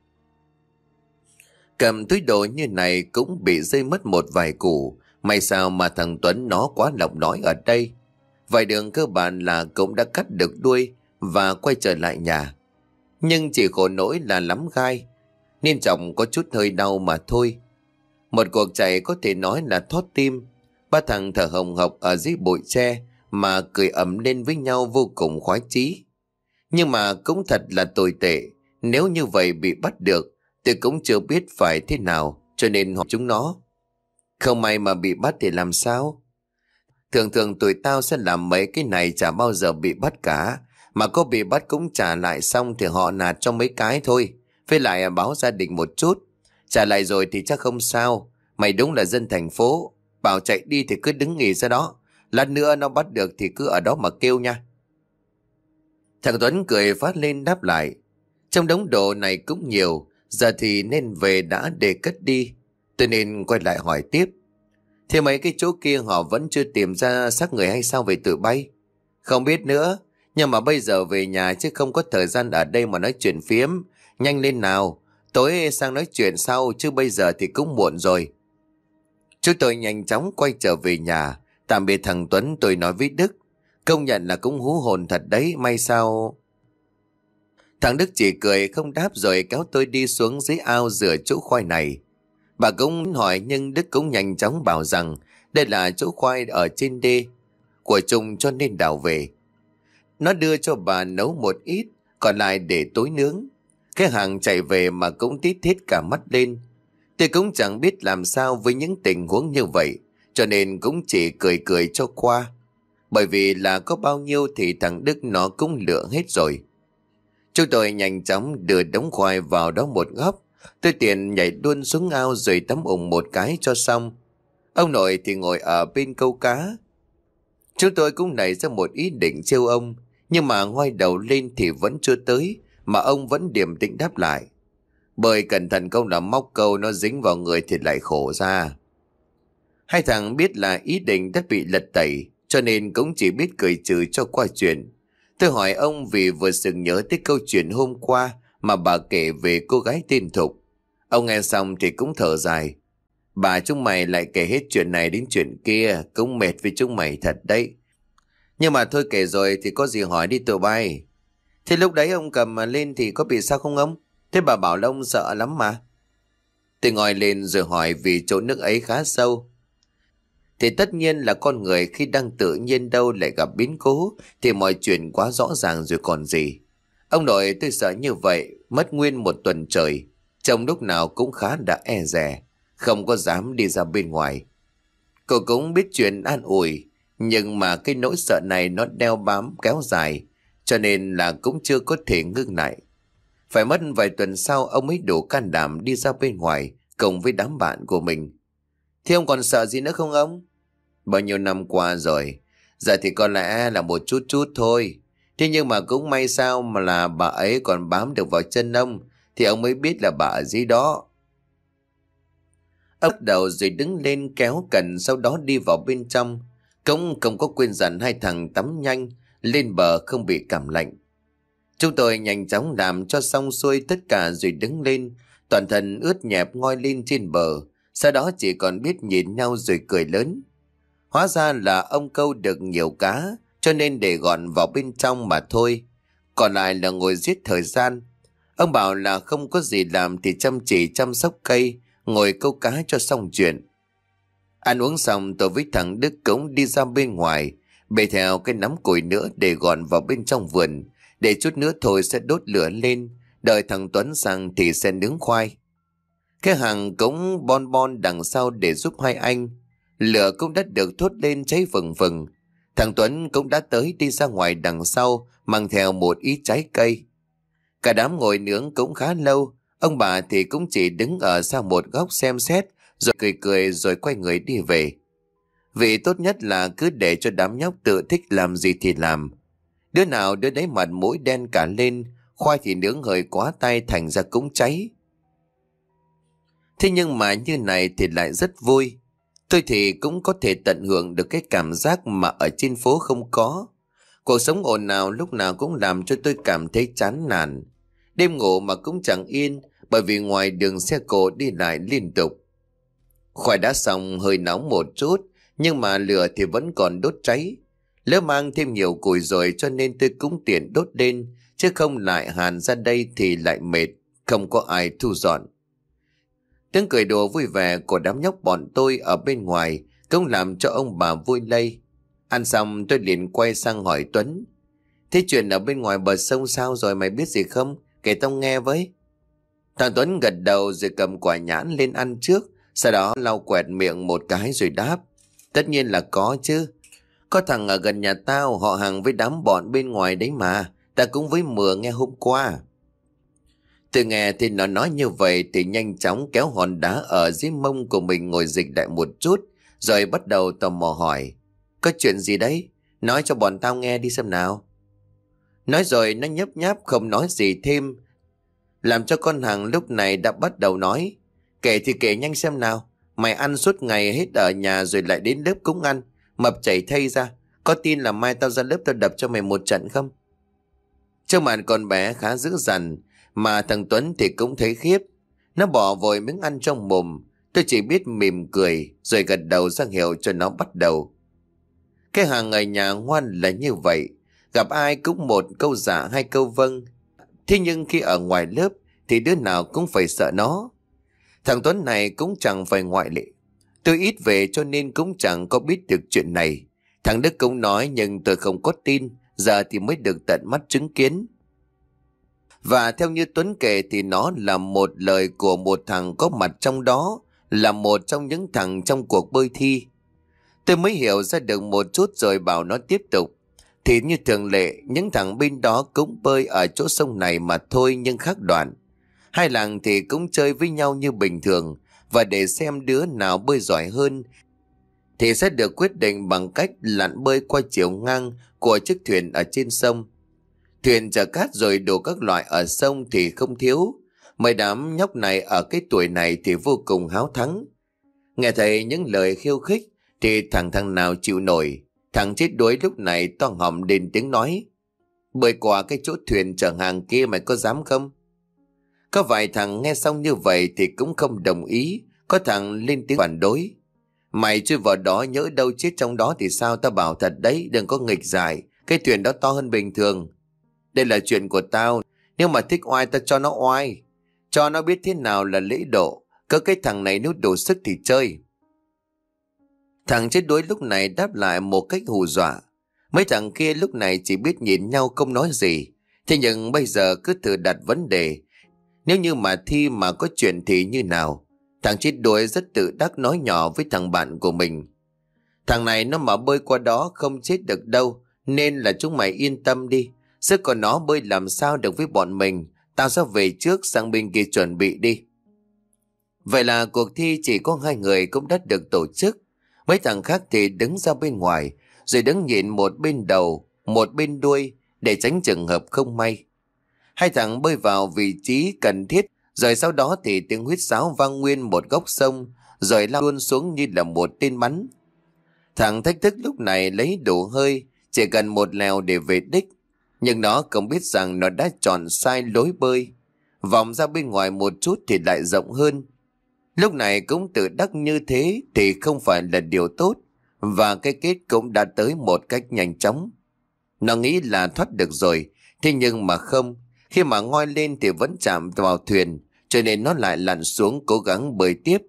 Cầm túi đồ như này cũng bị rơi mất một vài củ. May sao mà thằng Tuấn nó quá lọc nói ở đây. Vài đường cơ bản là cũng đã cắt được đuôi và quay trở lại nhà. Nhưng chỉ khổ nỗi là lắm gai, nên chồng có chút hơi đau mà thôi. Một cuộc chạy có thể nói là thót tim. Ba thằng thở hồng hộc ở dưới bụi tre mà cười ầm lên với nhau vô cùng khoái chí. Nhưng mà cũng thật là tồi tệ. Nếu như vậy bị bắt được tôi cũng chưa biết phải thế nào, cho nên hỏi chúng nó. Không may mà bị bắt thì làm sao? Thường thường tụi tao sẽ làm mấy cái này chả bao giờ bị bắt cả. Mà có bị bắt cũng trả lại xong thì họ nạt cho mấy cái thôi. Với lại báo gia đình một chút. Trả lại rồi thì chắc không sao. Mày đúng là dân thành phố. Bảo chạy đi thì cứ đứng nghỉ ra đó. Lát nữa nó bắt được thì cứ ở đó mà kêu nha. Thằng Tuấn cười phát lên đáp lại. Trong đống đồ này cũng nhiều. Giờ thì nên về đã để cất đi. Tôi nên quay lại hỏi tiếp. Thế mấy cái chỗ kia họ vẫn chưa tìm ra xác người hay sao vậy tụi bay? Không biết nữa. Nhưng mà bây giờ về nhà chứ không có thời gian ở đây mà nói chuyện phiếm. Nhanh lên nào, tối sang nói chuyện sau chứ bây giờ thì cũng muộn rồi. Chúng tôi nhanh chóng quay trở về nhà. Tạm biệt thằng Tuấn, tôi nói với Đức. Công nhận là cũng hú hồn thật đấy, may sao... Thằng Đức chỉ cười không đáp rồi kéo tôi đi xuống dưới ao rửa chỗ khoai này. Bà cũng hỏi nhưng Đức cũng nhanh chóng bảo rằng đây là chỗ khoai ở trên đê của Trung cho nên đào về. Nó đưa cho bà nấu một ít, còn lại để tối nướng. Cái hàng chạy về mà cũng tít hết cả mắt lên. Tôi cũng chẳng biết làm sao với những tình huống như vậy, cho nên cũng chỉ cười cười cho qua. Bởi vì là có bao nhiêu thì thằng Đức nó cũng lựa hết rồi. Chúng tôi nhanh chóng đưa đống khoai vào đó một góc. Tôi tiện nhảy luôn xuống ao rồi tắm ủng một cái cho xong. Ông nội thì ngồi ở bên câu cá. Chúng tôi cũng nảy ra một ý định trêu ông. Nhưng mà ngoái đầu lên thì vẫn chưa tới, mà ông vẫn điềm tĩnh đáp lại. Bởi cẩn thận không làm móc câu nó dính vào người thì lại khổ ra. Hai thằng biết là ý định đã bị lật tẩy, cho nên cũng chỉ biết cười trừ cho qua chuyện. Tôi hỏi ông vì vừa sực nhớ tới câu chuyện hôm qua mà bà kể về cô gái tên Thục. Ông nghe xong thì cũng thở dài. Bà chúng mày lại kể hết chuyện này đến chuyện kia, cũng mệt với chúng mày thật đấy. Nhưng mà thôi kể rồi thì có gì hỏi đi tụi bay. Thế lúc đấy ông cầm lên thì có bị sao không ông? Thế bà bảo là ông sợ lắm mà. Tôi ngồi lên rồi hỏi vì chỗ nước ấy khá sâu. Thì tất nhiên là con người khi đang tự nhiên đâu lại gặp biến cố thì mọi chuyện quá rõ ràng rồi còn gì. Ông nội tôi sợ như vậy, mất nguyên một tuần trời. Trong lúc nào cũng khá đã e dè, không có dám đi ra bên ngoài. Cô cũng biết chuyện an ủi, nhưng mà cái nỗi sợ này nó đeo bám kéo dài, cho nên là cũng chưa có thể ngưng lại. Phải mất vài tuần sau ông mới đủ can đảm đi ra bên ngoài cùng với đám bạn của mình. Thế ông còn sợ gì nữa không ông? Bao nhiêu năm qua rồi, giờ thì có lẽ là một chút chút thôi. Thế nhưng mà cũng may sao mà là bà ấy còn bám được vào chân ông, thì ông mới biết là bà ở dưới đó. Ông bắt đầu rồi đứng lên kéo cần, sau đó đi vào bên trong. Cũng không có quên dặn hai thằng tắm nhanh, lên bờ không bị cảm lạnh. Chúng tôi nhanh chóng làm cho xong xuôi tất cả rồi đứng lên, toàn thân ướt nhẹp ngoi lên trên bờ. Sau đó chỉ còn biết nhìn nhau rồi cười lớn. Hóa ra là ông câu được nhiều cá, cho nên để gọn vào bên trong mà thôi. Còn lại là ngồi giết thời gian. Ông bảo là không có gì làm thì chăm chỉ chăm sóc cây, ngồi câu cá cho xong chuyện. Ăn uống xong tôi với thằng Đức cũng đi ra bên ngoài, bê theo cái nắm củi nữa để gọn vào bên trong vườn. Để chút nữa thôi sẽ đốt lửa lên, đợi thằng Tuấn sang thì sẽ nướng khoai. Cái hàng cũng bon bon đằng sau để giúp hai anh. Lửa cũng đã được thốt lên cháy vừng vừng. Thằng Tuấn cũng đã tới đi ra ngoài đằng sau, mang theo một ít trái cây. Cả đám ngồi nướng cũng khá lâu. Ông bà thì cũng chỉ đứng ở sau một góc xem xét, rồi cười cười rồi quay người đi về. Vì tốt nhất là cứ để cho đám nhóc tự thích làm gì thì làm. Đứa nào đứa đấy mặt mũi đen cả lên, khoai thì nướng hơi quá tay thành ra cũng cháy. Thế nhưng mà như này thì lại rất vui. Tôi thì cũng có thể tận hưởng được cái cảm giác mà ở trên phố không có. Cuộc sống ồn ào lúc nào cũng làm cho tôi cảm thấy chán nản. Đêm ngủ mà cũng chẳng yên, bởi vì ngoài đường xe cộ đi lại liên tục. Khoai đã xong hơi nóng một chút, nhưng mà lửa thì vẫn còn đốt cháy. Lỡ mang thêm nhiều củi rồi cho nên tôi cũng tiện đốt lên, chứ không lại hàn ra đây thì lại mệt, không có ai thu dọn. Tiếng cười đùa vui vẻ của đám nhóc bọn tôi ở bên ngoài cũng làm cho ông bà vui lây. Ăn xong tôi liền quay sang hỏi Tuấn. Thế chuyện ở bên ngoài bờ sông sao rồi, mày biết gì không? Kể tao nghe với. Thằng Tuấn gật đầu rồi cầm quả nhãn lên ăn trước, sau đó lau quẹt miệng một cái rồi đáp. Tất nhiên là có chứ. Có thằng ở gần nhà tao họ hàng với đám bọn bên ngoài đấy mà. Ta cũng với mừa nghe hôm qua. Từ nghe thì nó nói như vậy thì nhanh chóng kéo hòn đá ở dưới mông của mình ngồi dịch lại một chút, rồi bắt đầu tò mò hỏi. Có chuyện gì đấy? Nói cho bọn tao nghe đi xem nào. Nói rồi nó nhấp nháp không nói gì thêm, làm cho con hàng lúc này đã bắt đầu nói. Kể thì kể nhanh xem nào. Mày ăn suốt ngày hết ở nhà rồi lại đến lớp cũng ăn, mập chảy thây ra. Có tin là mai tao ra lớp tao đập cho mày một trận không? Trông mặt con bé khá dữ dằn, mà thằng Tuấn thì cũng thấy khiếp. Nó bỏ vội miếng ăn trong mồm. Tôi chỉ biết mỉm cười rồi gật đầu ra hiệu cho nó bắt đầu. Cái hàng ở nhà ngoan là như vậy, gặp ai cũng một câu dạ hai câu vâng. Thế nhưng khi ở ngoài lớp thì đứa nào cũng phải sợ nó. Thằng Tuấn này cũng chẳng phải ngoại lệ. Tôi ít về cho nên cũng chẳng có biết được chuyện này. Thằng Đức cũng nói nhưng tôi không có tin, giờ thì mới được tận mắt chứng kiến. Và theo như Tuấn kể thì nó là một lời của một thằng có mặt trong đó, là một trong những thằng trong cuộc bơi thi. Tôi mới hiểu ra được một chút rồi bảo nó tiếp tục. Thì như thường lệ, những thằng bên đó cũng bơi ở chỗ sông này mà thôi nhưng khác đoạn. Hai làng thì cũng chơi với nhau như bình thường, và để xem đứa nào bơi giỏi hơn thì sẽ được quyết định bằng cách lặn bơi qua chiều ngang của chiếc thuyền ở trên sông. Thuyền chở cát rồi đổ các loại ở sông thì không thiếu. Mấy đám nhóc này ở cái tuổi này thì vô cùng háo thắng. Nghe thấy những lời khiêu khích thì thằng thằng nào chịu nổi. Thằng chết đuối lúc này to họng lên tiếng nói: bơi qua cái chỗ thuyền chở hàng kia mày có dám không? Có vài thằng nghe xong như vậy thì cũng không đồng ý. Có thằng lên tiếng phản đối: mày chui vào đó nhỡ đâu chết trong đó thì sao? Tao bảo thật đấy, đừng có nghịch giải. Cái thuyền đó to hơn bình thường. Đây là chuyện của tao. Nếu mà thích oai tao cho nó oai, cho nó biết thế nào là lễ độ. Cứ cái thằng này nếu đủ sức thì chơi. Thằng chết đuối lúc này đáp lại một cách hù dọa. Mấy thằng kia lúc này chỉ biết nhìn nhau không nói gì. Thế nhưng bây giờ cứ thử đặt vấn đề: nếu như mà thi mà có chuyện thì như nào? Thằng chết đuối rất tự đắc nói nhỏ với thằng bạn của mình: thằng này nó mà bơi qua đó không chết được đâu, nên là chúng mày yên tâm đi. Sức của nó bơi làm sao được với bọn mình. Tao sẽ về trước sang bên kia chuẩn bị đi. Vậy là cuộc thi chỉ có hai người cũng đã được tổ chức. Mấy thằng khác thì đứng ra bên ngoài, rồi đứng nhìn một bên đầu, một bên đuôi để tránh trường hợp không may. Hai thằng bơi vào vị trí cần thiết, rồi sau đó thì tiếng huýt sáo vang nguyên một góc sông, rồi lao luôn xuống như là một tên bắn. Thằng thách thức lúc này lấy đủ hơi, chỉ cần một lèo để về đích. Nhưng nó không biết rằng nó đã chọn sai lối bơi. Vòng ra bên ngoài một chút thì lại rộng hơn. Lúc này cũng tự đắc như thế thì không phải là điều tốt, và cái kết cũng đã tới một cách nhanh chóng. Nó nghĩ là thoát được rồi, thế nhưng mà không. Khi mà ngoi lên thì vẫn chạm vào thuyền, cho nên nó lại lặn xuống cố gắng bơi tiếp.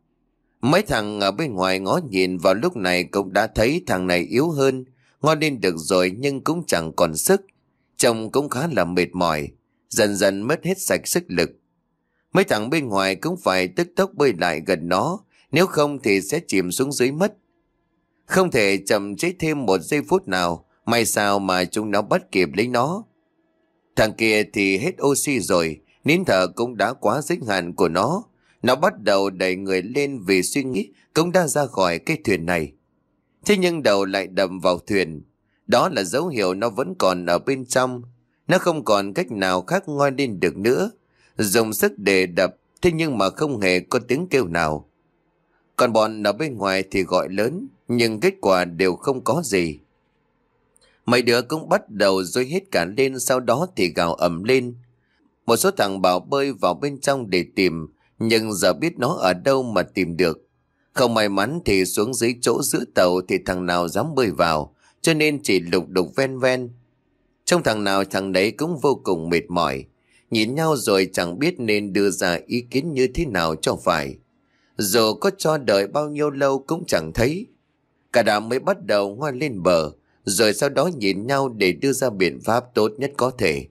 Mấy thằng ở bên ngoài ngó nhìn vào lúc này cũng đã thấy thằng này yếu hơn, ngoi lên được rồi nhưng cũng chẳng còn sức. Trông cũng khá là mệt mỏi, dần dần mất hết sạch sức lực. Mấy thằng bên ngoài cũng phải tức tốc bơi lại gần nó, nếu không thì sẽ chìm xuống dưới mất. Không thể chậm trễ thêm một giây phút nào, may sao mà chúng nó bắt kịp lấy nó. Thằng kia thì hết oxy rồi, nín thở cũng đã quá giới hạn của nó. Nó bắt đầu đẩy người lên vì suy nghĩ cũng đã ra khỏi cái thuyền này. Thế nhưng đầu lại đầm vào thuyền. Đó là dấu hiệu nó vẫn còn ở bên trong. Nó không còn cách nào khác ngoi lên được nữa. Dùng sức để đập, thế nhưng mà không hề có tiếng kêu nào. Còn bọn ở bên ngoài thì gọi lớn, nhưng kết quả đều không có gì. Mấy đứa cũng bắt đầu dối hết cả lên, sau đó thì gào ầm lên. Một số thằng bảo bơi vào bên trong để tìm, nhưng giờ biết nó ở đâu mà tìm được. Không may mắn thì xuống dưới chỗ giữ tàu thì thằng nào dám bơi vào, cho nên chỉ lục đục ven ven. Trong thằng nào thằng đấy cũng vô cùng mệt mỏi, nhìn nhau rồi chẳng biết nên đưa ra ý kiến như thế nào cho phải. Dù có cho đợi bao nhiêu lâu cũng chẳng thấy. Cả đám mới bắt đầu ngoan lên bờ, rồi sau đó nhìn nhau để đưa ra biện pháp tốt nhất có thể.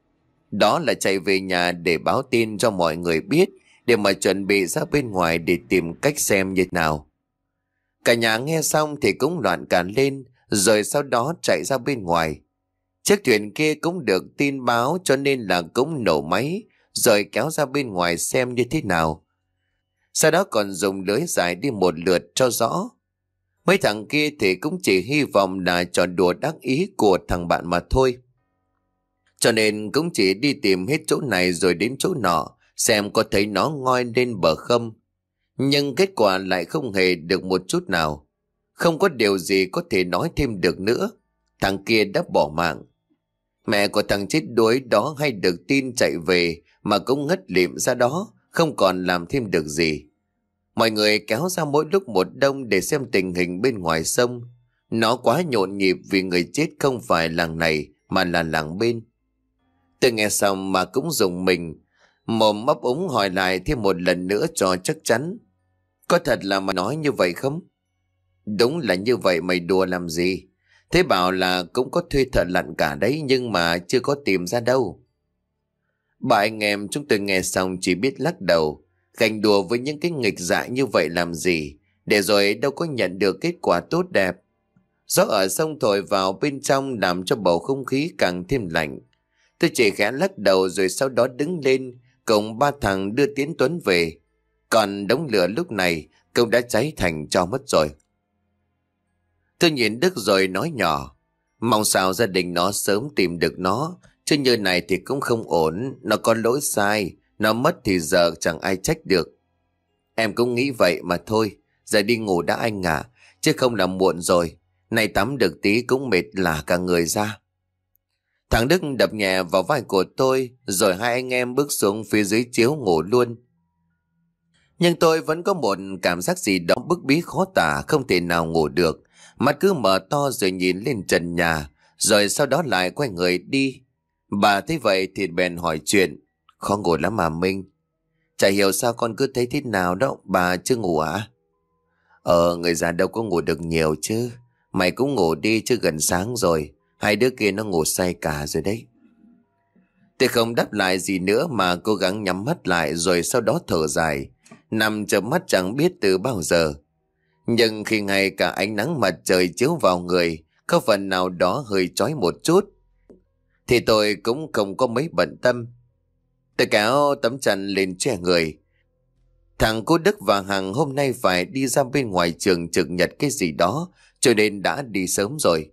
Đó là chạy về nhà để báo tin cho mọi người biết, để mà chuẩn bị ra bên ngoài để tìm cách xem như nào. Cả nhà nghe xong thì cũng loạn cả lên, rồi sau đó chạy ra bên ngoài. Chiếc thuyền kia cũng được tin báo cho nên là cũng nổ máy, rồi kéo ra bên ngoài xem như thế nào. Sau đó còn dùng lưới dài đi một lượt cho rõ. Mấy thằng kia thì cũng chỉ hy vọng là trò đùa đắc ý của thằng bạn mà thôi. Cho nên cũng chỉ đi tìm hết chỗ này rồi đến chỗ nọ, xem có thấy nó ngoi lên bờ không. Nhưng kết quả lại không hề được một chút nào. Không có điều gì có thể nói thêm được nữa. Thằng kia đã bỏ mạng. Mẹ của thằng chết đuối đó hay được tin chạy về mà cũng ngất lịm ra đó, không còn làm thêm được gì. Mọi người kéo ra mỗi lúc một đông để xem tình hình bên ngoài sông. Nó quá nhộn nhịp vì người chết không phải làng này mà là làng bên. Tôi nghe xong mà cũng rùng mình, mồm mấp úng hỏi lại thêm một lần nữa cho chắc chắn. Có thật là mày nói như vậy không? Đúng là như vậy, mày đùa làm gì? Thế bảo là cũng có thuê thợ lặn cả đấy nhưng mà chưa có tìm ra đâu. Bà anh em chúng tôi nghe xong chỉ biết lắc đầu. Ganh đùa với những cái nghịch dại như vậy làm gì, để rồi đâu có nhận được kết quả tốt đẹp. Gió ở sông thổi vào bên trong làm cho bầu không khí càng thêm lạnh. Tôi chỉ khẽ lắc đầu rồi sau đó đứng lên cùng ba thằng đưa Tiến Tuấn về. Còn đống lửa lúc này cũng đã cháy thành tro mất rồi. Tôi nhìn Đức rồi nói nhỏ, mong sao gia đình nó sớm tìm được nó, chứ như này thì cũng không ổn. Nó có lỗi sai, nó mất thì giờ chẳng ai trách được. Em cũng nghĩ vậy mà thôi, giờ đi ngủ đã anh à, chứ không là muộn rồi. Này tắm được tí cũng mệt lả cả người ra. Thằng Đức đập nhẹ vào vai của tôi, rồi hai anh em bước xuống phía dưới chiếu ngủ luôn. Nhưng tôi vẫn có một cảm giác gì đó bức bí khó tả, không thể nào ngủ được. Mắt cứ mở to rồi nhìn lên trần nhà, rồi sau đó lại quay người đi. Bà thấy vậy thì bèn hỏi chuyện. Khó ngủ lắm mà Minh. Chả hiểu sao con cứ thấy thế nào đó, bà chưa ngủ à? Ờ, người già đâu có ngủ được nhiều chứ. Mày cũng ngủ đi chứ gần sáng rồi. Hai đứa kia nó ngủ say cả rồi đấy. Tôi không đáp lại gì nữa mà cố gắng nhắm mắt lại rồi sau đó thở dài. Nằm chợp mắt chẳng biết từ bao giờ. Nhưng khi ngay cả ánh nắng mặt trời chiếu vào người có phần nào đó hơi chói một chút, thì tôi cũng không có mấy bận tâm. Tôi kéo tấm chăn lên che người. Thằng cô Đức và Hằng hôm nay phải đi ra bên ngoài trường trực nhật cái gì đó, cho nên đã đi sớm rồi.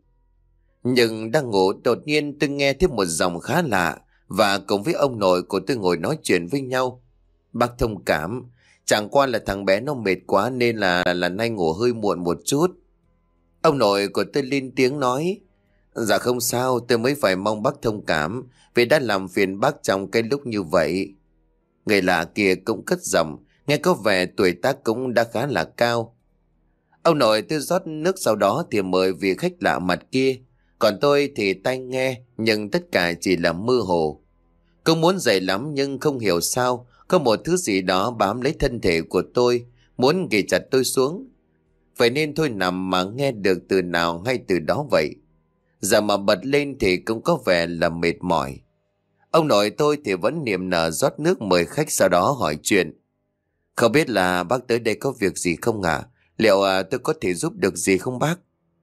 Nhưng đang ngủ đột nhiên tôi nghe thêm một giọng khá lạ, và cùng với ông nội của tôi ngồi nói chuyện với nhau. Bác thông cảm, chẳng qua là thằng bé nó mệt quá nên là là nay ngủ hơi muộn một chút. Ông nội của tôi lên tiếng nói, dạ không sao, tôi mới phải mong bác thông cảm vì đã làm phiền bác trong cái lúc như vậy. Người lạ kia cũng cất giọng, nghe có vẻ tuổi tác cũng đã khá là cao. Ông nội tôi rót nước sau đó thì mời vị khách lạ mặt kia. Còn tôi thì tai nghe, nhưng tất cả chỉ là mơ hồ. Cũng muốn dậy lắm nhưng không hiểu sao có một thứ gì đó bám lấy thân thể của tôi, muốn ghì chặt tôi xuống. Vậy nên tôi nằm mà nghe được từ nào hay từ đó vậy. Giờ mà bật lên thì cũng có vẻ là mệt mỏi. Ông nội tôi thì vẫn niềm nở rót nước mời khách, sau đó hỏi chuyện. Không biết là bác tới đây có việc gì không ạ? À? Liệu à, tôi có thể giúp được gì không bác?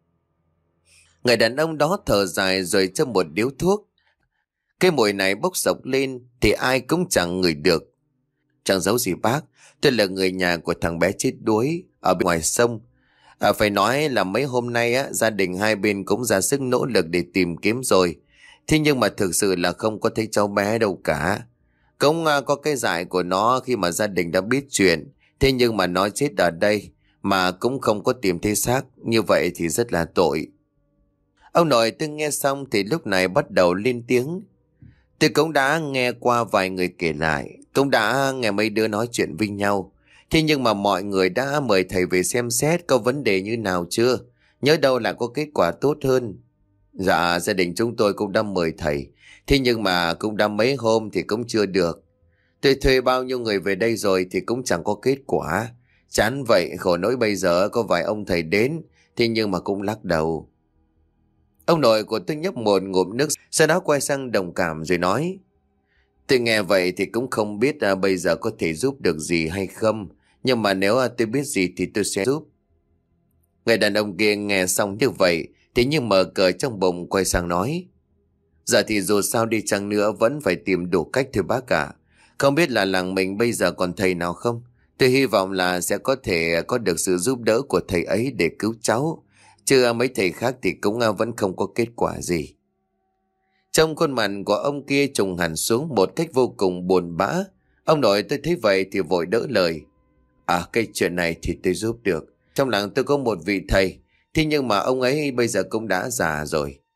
Người đàn ông đó thở dài rồi châm một điếu thuốc. Cái mùi này bốc sộc lên thì ai cũng chẳng ngửi được. Chẳng giấu gì bác, tôi là người nhà của thằng bé chết đuối ở bên ngoài sông. À, phải nói là mấy hôm nay á, gia đình hai bên cũng ra sức nỗ lực để tìm kiếm rồi. Thế nhưng mà thực sự là không có thấy cháu bé đâu cả. Cũng à, có cái dại của nó khi mà gia đình đã biết chuyện. Thế nhưng mà nó chết ở đây mà cũng không có tìm thấy xác. Như vậy thì rất là tội. Ông nội tôi nghe xong thì lúc này bắt đầu lên tiếng. Tôi cũng đã nghe qua vài người kể lại, cũng đã nghe mấy đứa nói chuyện với nhau. Thế nhưng mà mọi người đã mời thầy về xem xét có vấn đề như nào chưa? Nhớ đâu là có kết quả tốt hơn. Dạ, gia đình chúng tôi cũng đã mời thầy. Thế nhưng mà cũng đã mấy hôm thì cũng chưa được. Tôi thuê bao nhiêu người về đây rồi thì cũng chẳng có kết quả. Chán vậy, khổ nỗi bây giờ có vài ông thầy đến, thế nhưng mà cũng lắc đầu. Ông nội của tôi nhấp một ngụm nước, sau đó quay sang đồng cảm rồi nói. Tôi nghe vậy thì cũng không biết à, bây giờ có thể giúp được gì hay không. Nhưng mà nếu à, tôi biết gì thì tôi sẽ giúp. Người đàn ông kia nghe xong như vậy thì như mở cờ trong bụng quay sang nói. Giờ thì dù sao đi chăng nữa vẫn phải tìm đủ cách thôi bác cả. Không biết là làng mình bây giờ còn thầy nào không? Tôi hy vọng là sẽ có thể có được sự giúp đỡ của thầy ấy để cứu cháu. Chứ mấy thầy khác thì cũng vẫn không có kết quả gì. Trong khuôn mặt của ông kia trùng hẳn xuống một cách vô cùng buồn bã. Ông nội tôi thấy vậy thì vội đỡ lời. À, cái chuyện này thì tôi giúp được. Trong làng tôi có một vị thầy. Thế nhưng mà ông ấy bây giờ cũng đã già rồi.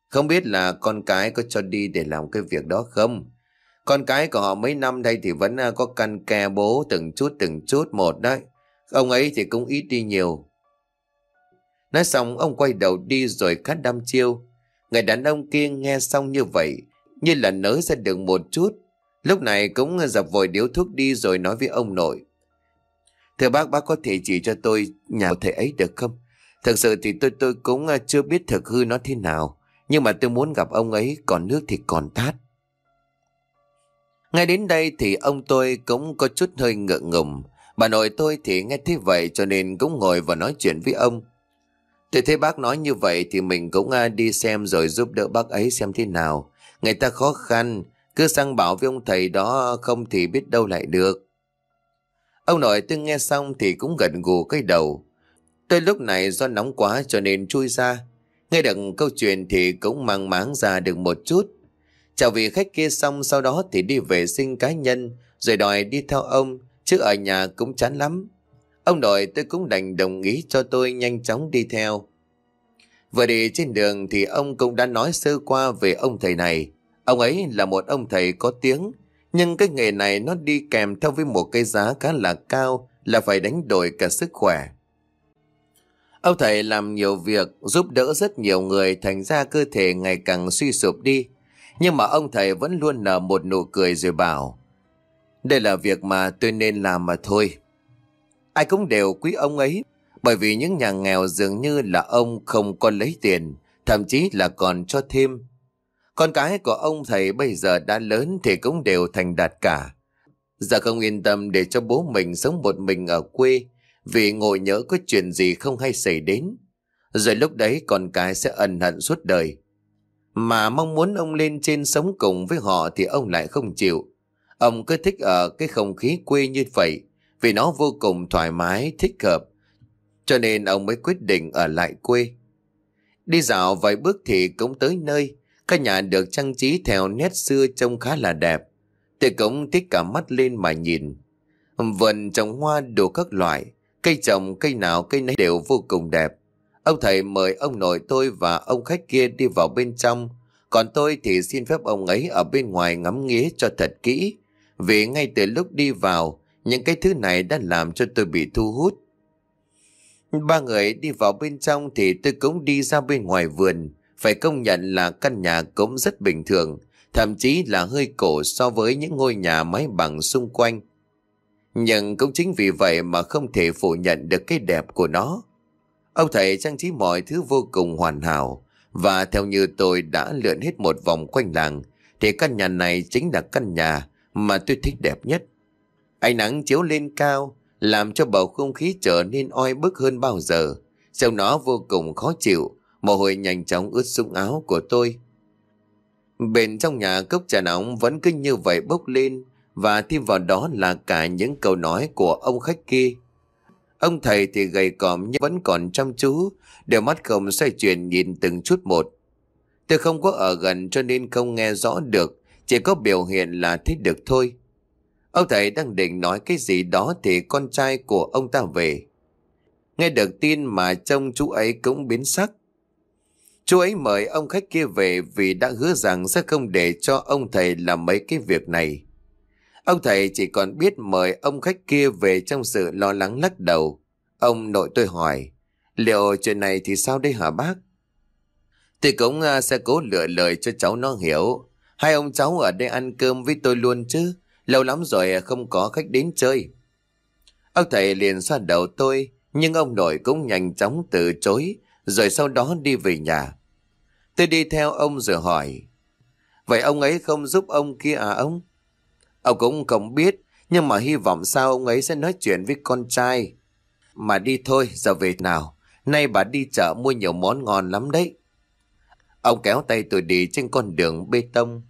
Không biết là con cái có cho đi để làm cái việc đó không? Con cái của họ mấy năm đây thì vẫn à, có căn ke bố từng chút từng chút một đấy. Ông ấy thì cũng ít đi nhiều. Nói xong ông quay đầu đi rồi cắt đăm chiêu. Người đàn ông kia nghe xong như vậy, như là nới ra được một chút. Lúc này cũng dập vội điếu thuốc đi rồi nói với ông nội. Thưa bác, bác có thể chỉ cho tôi nhà của thầy ấy được không? Thật sự thì tôi tôi cũng à, chưa biết thực hư nó thế nào. Nhưng mà tôi muốn gặp ông ấy, còn nước thì còn tát. Ngay đến đây thì ông tôi cũng có chút hơi ngượng ngùng. Bà nội tôi thì nghe thế vậy cho nên cũng ngồi và nói chuyện với ông. Tôi thấy bác nói như vậy thì mình cũng à, đi xem rồi giúp đỡ bác ấy xem thế nào. Người ta khó khăn, cứ sang bảo với ông thầy đó không thì biết đâu lại được. Ông nội tôi nghe xong thì cũng gật gù cái đầu. Tôi lúc này do nóng quá cho nên chui ra. Nghe được câu chuyện thì cũng mang máng ra được một chút. Chào vị khách kia xong sau đó thì đi vệ sinh cá nhân rồi đòi đi theo ông, chứ ở nhà cũng chán lắm. Ông nội tôi cũng đành đồng ý cho tôi nhanh chóng đi theo. Vừa đi trên đường thì ông cũng đã nói sơ qua về ông thầy này. Ông ấy là một ông thầy có tiếng, nhưng cái nghề này nó đi kèm theo với một cái giá khá là cao, là phải đánh đổi cả sức khỏe. Ông thầy làm nhiều việc giúp đỡ rất nhiều người, thành ra cơ thể ngày càng suy sụp đi. Nhưng mà ông thầy vẫn luôn nở một nụ cười rồi bảo, đây là việc mà tôi nên làm mà thôi. Ai cũng đều quý ông ấy, bởi vì những nhà nghèo dường như là ông không còn lấy tiền, thậm chí là còn cho thêm. Con cái của ông thầy bây giờ đã lớn thì cũng đều thành đạt cả. Giờ không yên tâm để cho bố mình sống một mình ở quê, vì ngồi nhỡ có chuyện gì không hay xảy đến. Rồi lúc đấy con cái sẽ ân hận suốt đời. Mà mong muốn ông lên trên sống cùng với họ thì ông lại không chịu. Ông cứ thích ở cái không khí quê như vậy, vì nó vô cùng thoải mái, thích hợp. Cho nên ông mới quyết định ở lại quê. Đi dạo vài bước thì cũng tới nơi. Căn nhà được trang trí theo nét xưa trông khá là đẹp. Tôi cũng thích cả mắt lên mà nhìn. Vườn trồng hoa đủ các loại, cây trồng cây nào cây nấy đều vô cùng đẹp. Ông thầy mời ông nội tôi và ông khách kia đi vào bên trong, còn tôi thì xin phép ông ấy ở bên ngoài ngắm nghía cho thật kỹ, vì ngay từ lúc đi vào, những cái thứ này đã làm cho tôi bị thu hút. Ba người đi vào bên trong thì tôi cũng đi ra bên ngoài vườn. Phải công nhận là căn nhà cũng rất bình thường, thậm chí là hơi cổ so với những ngôi nhà mái bằng xung quanh. Nhưng cũng chính vì vậy mà không thể phủ nhận được cái đẹp của nó. Ông thầy trang trí mọi thứ vô cùng hoàn hảo, và theo như tôi đã lượn hết một vòng quanh làng, thì căn nhà này chính là căn nhà mà tôi thích đẹp nhất. Ánh nắng chiếu lên cao, làm cho bầu không khí trở nên oi bức hơn bao giờ. Trông nó vô cùng khó chịu, mồ hôi nhanh chóng ướt sũng áo của tôi. Bên trong nhà cốc trà nóng vẫn cứ như vậy bốc lên, và thêm vào đó là cả những câu nói của ông khách kia. Ông thầy thì gầy còm nhưng vẫn còn chăm chú, đôi mắt không xoay chuyển nhìn từng chút một. Tôi không có ở gần cho nên không nghe rõ được, chỉ có biểu hiện là thích được thôi. Ông thầy đang định nói cái gì đó thì con trai của ông ta về. Nghe được tin mà trông chú ấy cũng biến sắc. Chú ấy mời ông khách kia về vì đã hứa rằng sẽ không để cho ông thầy làm mấy cái việc này. Ông thầy chỉ còn biết mời ông khách kia về trong sự lo lắng lắc đầu. Ông nội tôi hỏi, liệu chuyện này thì sao đây hả bác? Tôi cũng uh, sẽ cố lựa lời cho cháu nó hiểu. Hai ông cháu ở đây ăn cơm với tôi luôn chứ. Lâu lắm rồi không có khách đến chơi. Ông thầy liền xoa đầu tôi, nhưng ông nội cũng nhanh chóng từ chối, rồi sau đó đi về nhà. Tôi đi theo ông rồi hỏi, vậy ông ấy không giúp ông kia à ông? Ông cũng không biết, nhưng mà hy vọng sao ông ấy sẽ nói chuyện với con trai. Mà đi thôi, giờ về nào. Nay bà đi chợ mua nhiều món ngon lắm đấy. Ông kéo tay tôi đi trên con đường bê tông.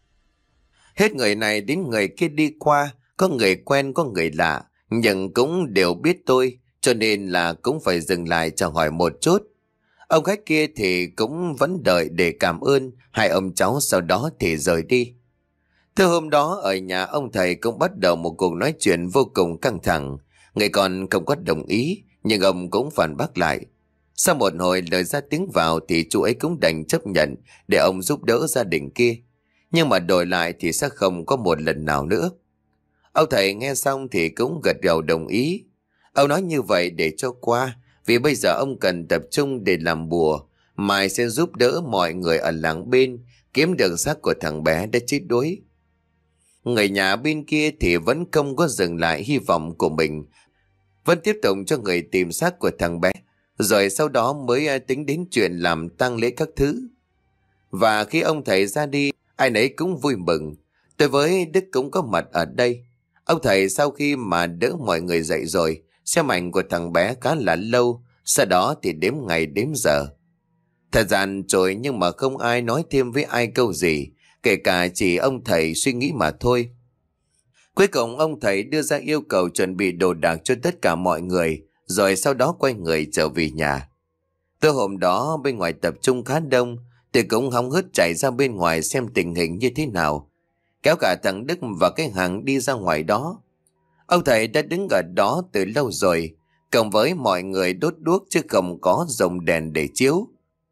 Hết người này đến người kia đi qua, có người quen có người lạ, nhưng cũng đều biết tôi, cho nên là cũng phải dừng lại chào hỏi một chút. Ông khách kia thì cũng vẫn đợi để cảm ơn, hai ông cháu sau đó thì rời đi. Từ hôm đó ở nhà ông thầy cũng bắt đầu một cuộc nói chuyện vô cùng căng thẳng. Người con không có đồng ý, nhưng ông cũng phản bác lại. Sau một hồi lời ra tiếng vào thì chú ấy cũng đành chấp nhận để ông giúp đỡ gia đình kia. Nhưng mà đổi lại thì sẽ không có một lần nào nữa. Ông thầy nghe xong thì cũng gật đầu đồng ý. Ông nói như vậy để cho qua, vì bây giờ ông cần tập trung để làm bùa. Mai sẽ giúp đỡ mọi người ở làng bên kiếm được xác của thằng bé đã chết đuối. Người nhà bên kia thì vẫn không có dừng lại hy vọng của mình, vẫn tiếp tục cho người tìm xác của thằng bé, rồi sau đó mới tính đến chuyện làm tang lễ các thứ. Và khi ông thầy ra đi, ai nấy cũng vui mừng. Tôi với Đức cũng có mặt ở đây. Ông thầy sau khi mà đỡ mọi người dậy rồi, xem ảnh của thằng bé khá là lâu, sau đó thì đếm ngày đếm giờ. Thời gian trôi nhưng mà không ai nói thêm với ai câu gì, kể cả chỉ ông thầy suy nghĩ mà thôi. Cuối cùng ông thầy đưa ra yêu cầu chuẩn bị đồ đạc cho tất cả mọi người, rồi sau đó quay người trở về nhà. Từ hôm đó bên ngoài tập trung khá đông, tôi cũng hóng hớt chạy ra bên ngoài xem tình hình như thế nào, kéo cả thằng Đức và cái hàng đi ra ngoài đó. Ông thầy đã đứng ở đó từ lâu rồi, cộng với mọi người đốt đuốc chứ không có dòng đèn để chiếu.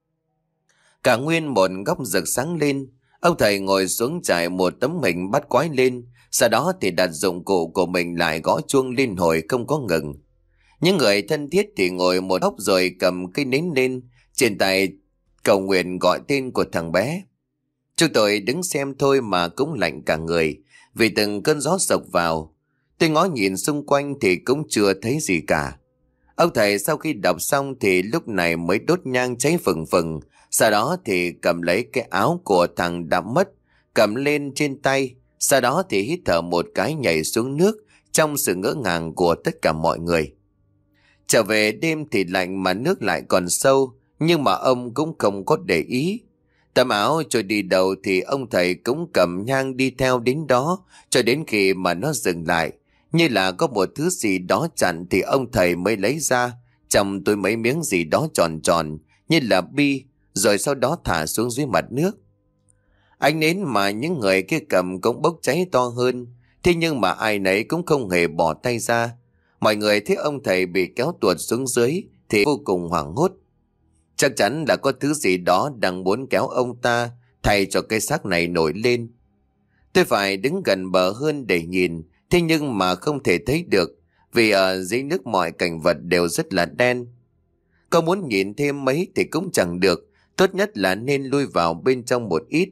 Cả nguyên một góc rực sáng lên. Ông thầy ngồi xuống trải một tấm hình bắt quái lên, sau đó thì đặt dụng cụ của mình lại gõ chuông liên hồi không có ngừng. Những người thân thiết thì ngồi một góc rồi cầm cây nến lên, trên tay cầu nguyện gọi tên của thằng bé. Chúng tôi đứng xem thôi mà cũng lạnh cả người, vì từng cơn gió sộc vào. Tôi ngó nhìn xung quanh thì cũng chưa thấy gì cả. Ông thầy sau khi đọc xong thì lúc này mới đốt nhang cháy phừng phừng, sau đó thì cầm lấy cái áo của thằng đã mất, cầm lên trên tay, sau đó thì hít thở một cái nhảy xuống nước trong sự ngỡ ngàng của tất cả mọi người. Trở về đêm thì lạnh mà nước lại còn sâu, nhưng mà ông cũng không có để ý. Tấm áo trôi đi đầu thì ông thầy cũng cầm nhang đi theo đến đó, cho đến khi mà nó dừng lại. Như là có một thứ gì đó chặn thì ông thầy mới lấy ra trong túi mấy miếng gì đó tròn tròn như là bi, rồi sau đó thả xuống dưới mặt nước. Ánh nến mà những người kia cầm cũng bốc cháy to hơn, thế nhưng mà ai nấy cũng không hề bỏ tay ra. Mọi người thấy ông thầy bị kéo tuột xuống dưới thì vô cùng hoảng hốt. Chắc chắn là có thứ gì đó đang muốn kéo ông ta thay cho cái xác này nổi lên. Tôi phải đứng gần bờ hơn để nhìn, thế nhưng mà không thể thấy được, vì ở dưới nước mọi cảnh vật đều rất là đen. Có muốn nhìn thêm mấy thì cũng chẳng được, tốt nhất là nên lui vào bên trong một ít.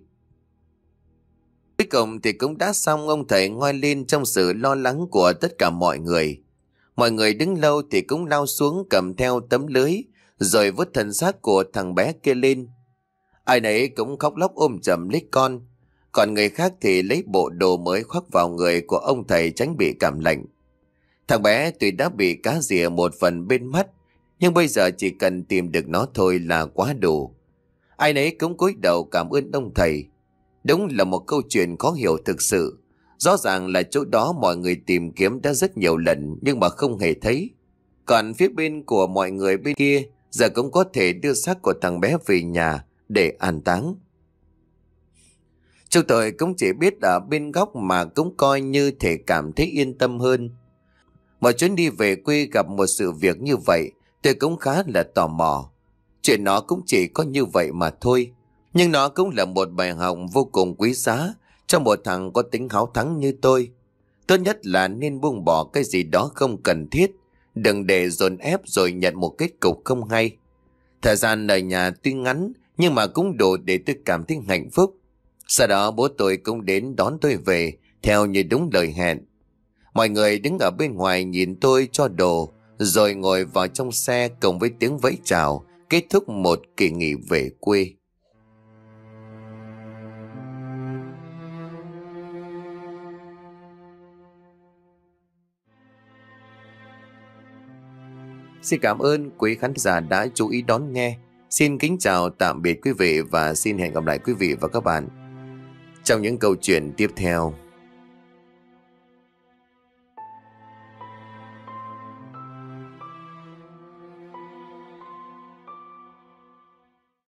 Cuối cùng thì cũng đã xong, ông thầy ngoi lên trong sự lo lắng của tất cả mọi người. Mọi người đứng lâu thì cũng lao xuống cầm theo tấm lưới, rồi vớt thân xác của thằng bé kia lên. Ai nấy cũng khóc lóc ôm chầm lấy con, còn người khác thì lấy bộ đồ mới khoác vào người của ông thầy tránh bị cảm lạnh. Thằng bé tuy đã bị cá rỉa một phần bên mắt, nhưng bây giờ chỉ cần tìm được nó thôi là quá đủ. Ai nấy cũng cúi đầu cảm ơn ông thầy. Đúng là một câu chuyện khó hiểu thực sự. Rõ ràng là chỗ đó mọi người tìm kiếm đã rất nhiều lần nhưng mà không hề thấy. Còn phía bên của mọi người bên kia giờ cũng có thể đưa xác của thằng bé về nhà để an táng. Chúng tôi cũng chỉ biết ở bên góc mà cũng coi như thể cảm thấy yên tâm hơn. Một chuyến đi về quê gặp một sự việc như vậy, tôi cũng khá là tò mò. Chuyện nó cũng chỉ có như vậy mà thôi, nhưng nó cũng là một bài học vô cùng quý giá cho một thằng có tính háo thắng như tôi. Tốt nhất là nên buông bỏ cái gì đó không cần thiết, đừng để dồn ép rồi nhận một kết cục không hay. Thời gian ở nhà tuy ngắn nhưng mà cũng đủ để tôi cảm thấy hạnh phúc. Sau đó bố tôi cũng đến đón tôi về theo như đúng lời hẹn. Mọi người đứng ở bên ngoài nhìn tôi cho đồ, rồi ngồi vào trong xe cùng với tiếng vẫy chào, kết thúc một kỳ nghỉ về quê. Xin cảm ơn quý khán giả đã chú ý đón nghe. Xin kính chào tạm biệt quý vị và xin hẹn gặp lại quý vị và các bạn trong những câu chuyện tiếp theo.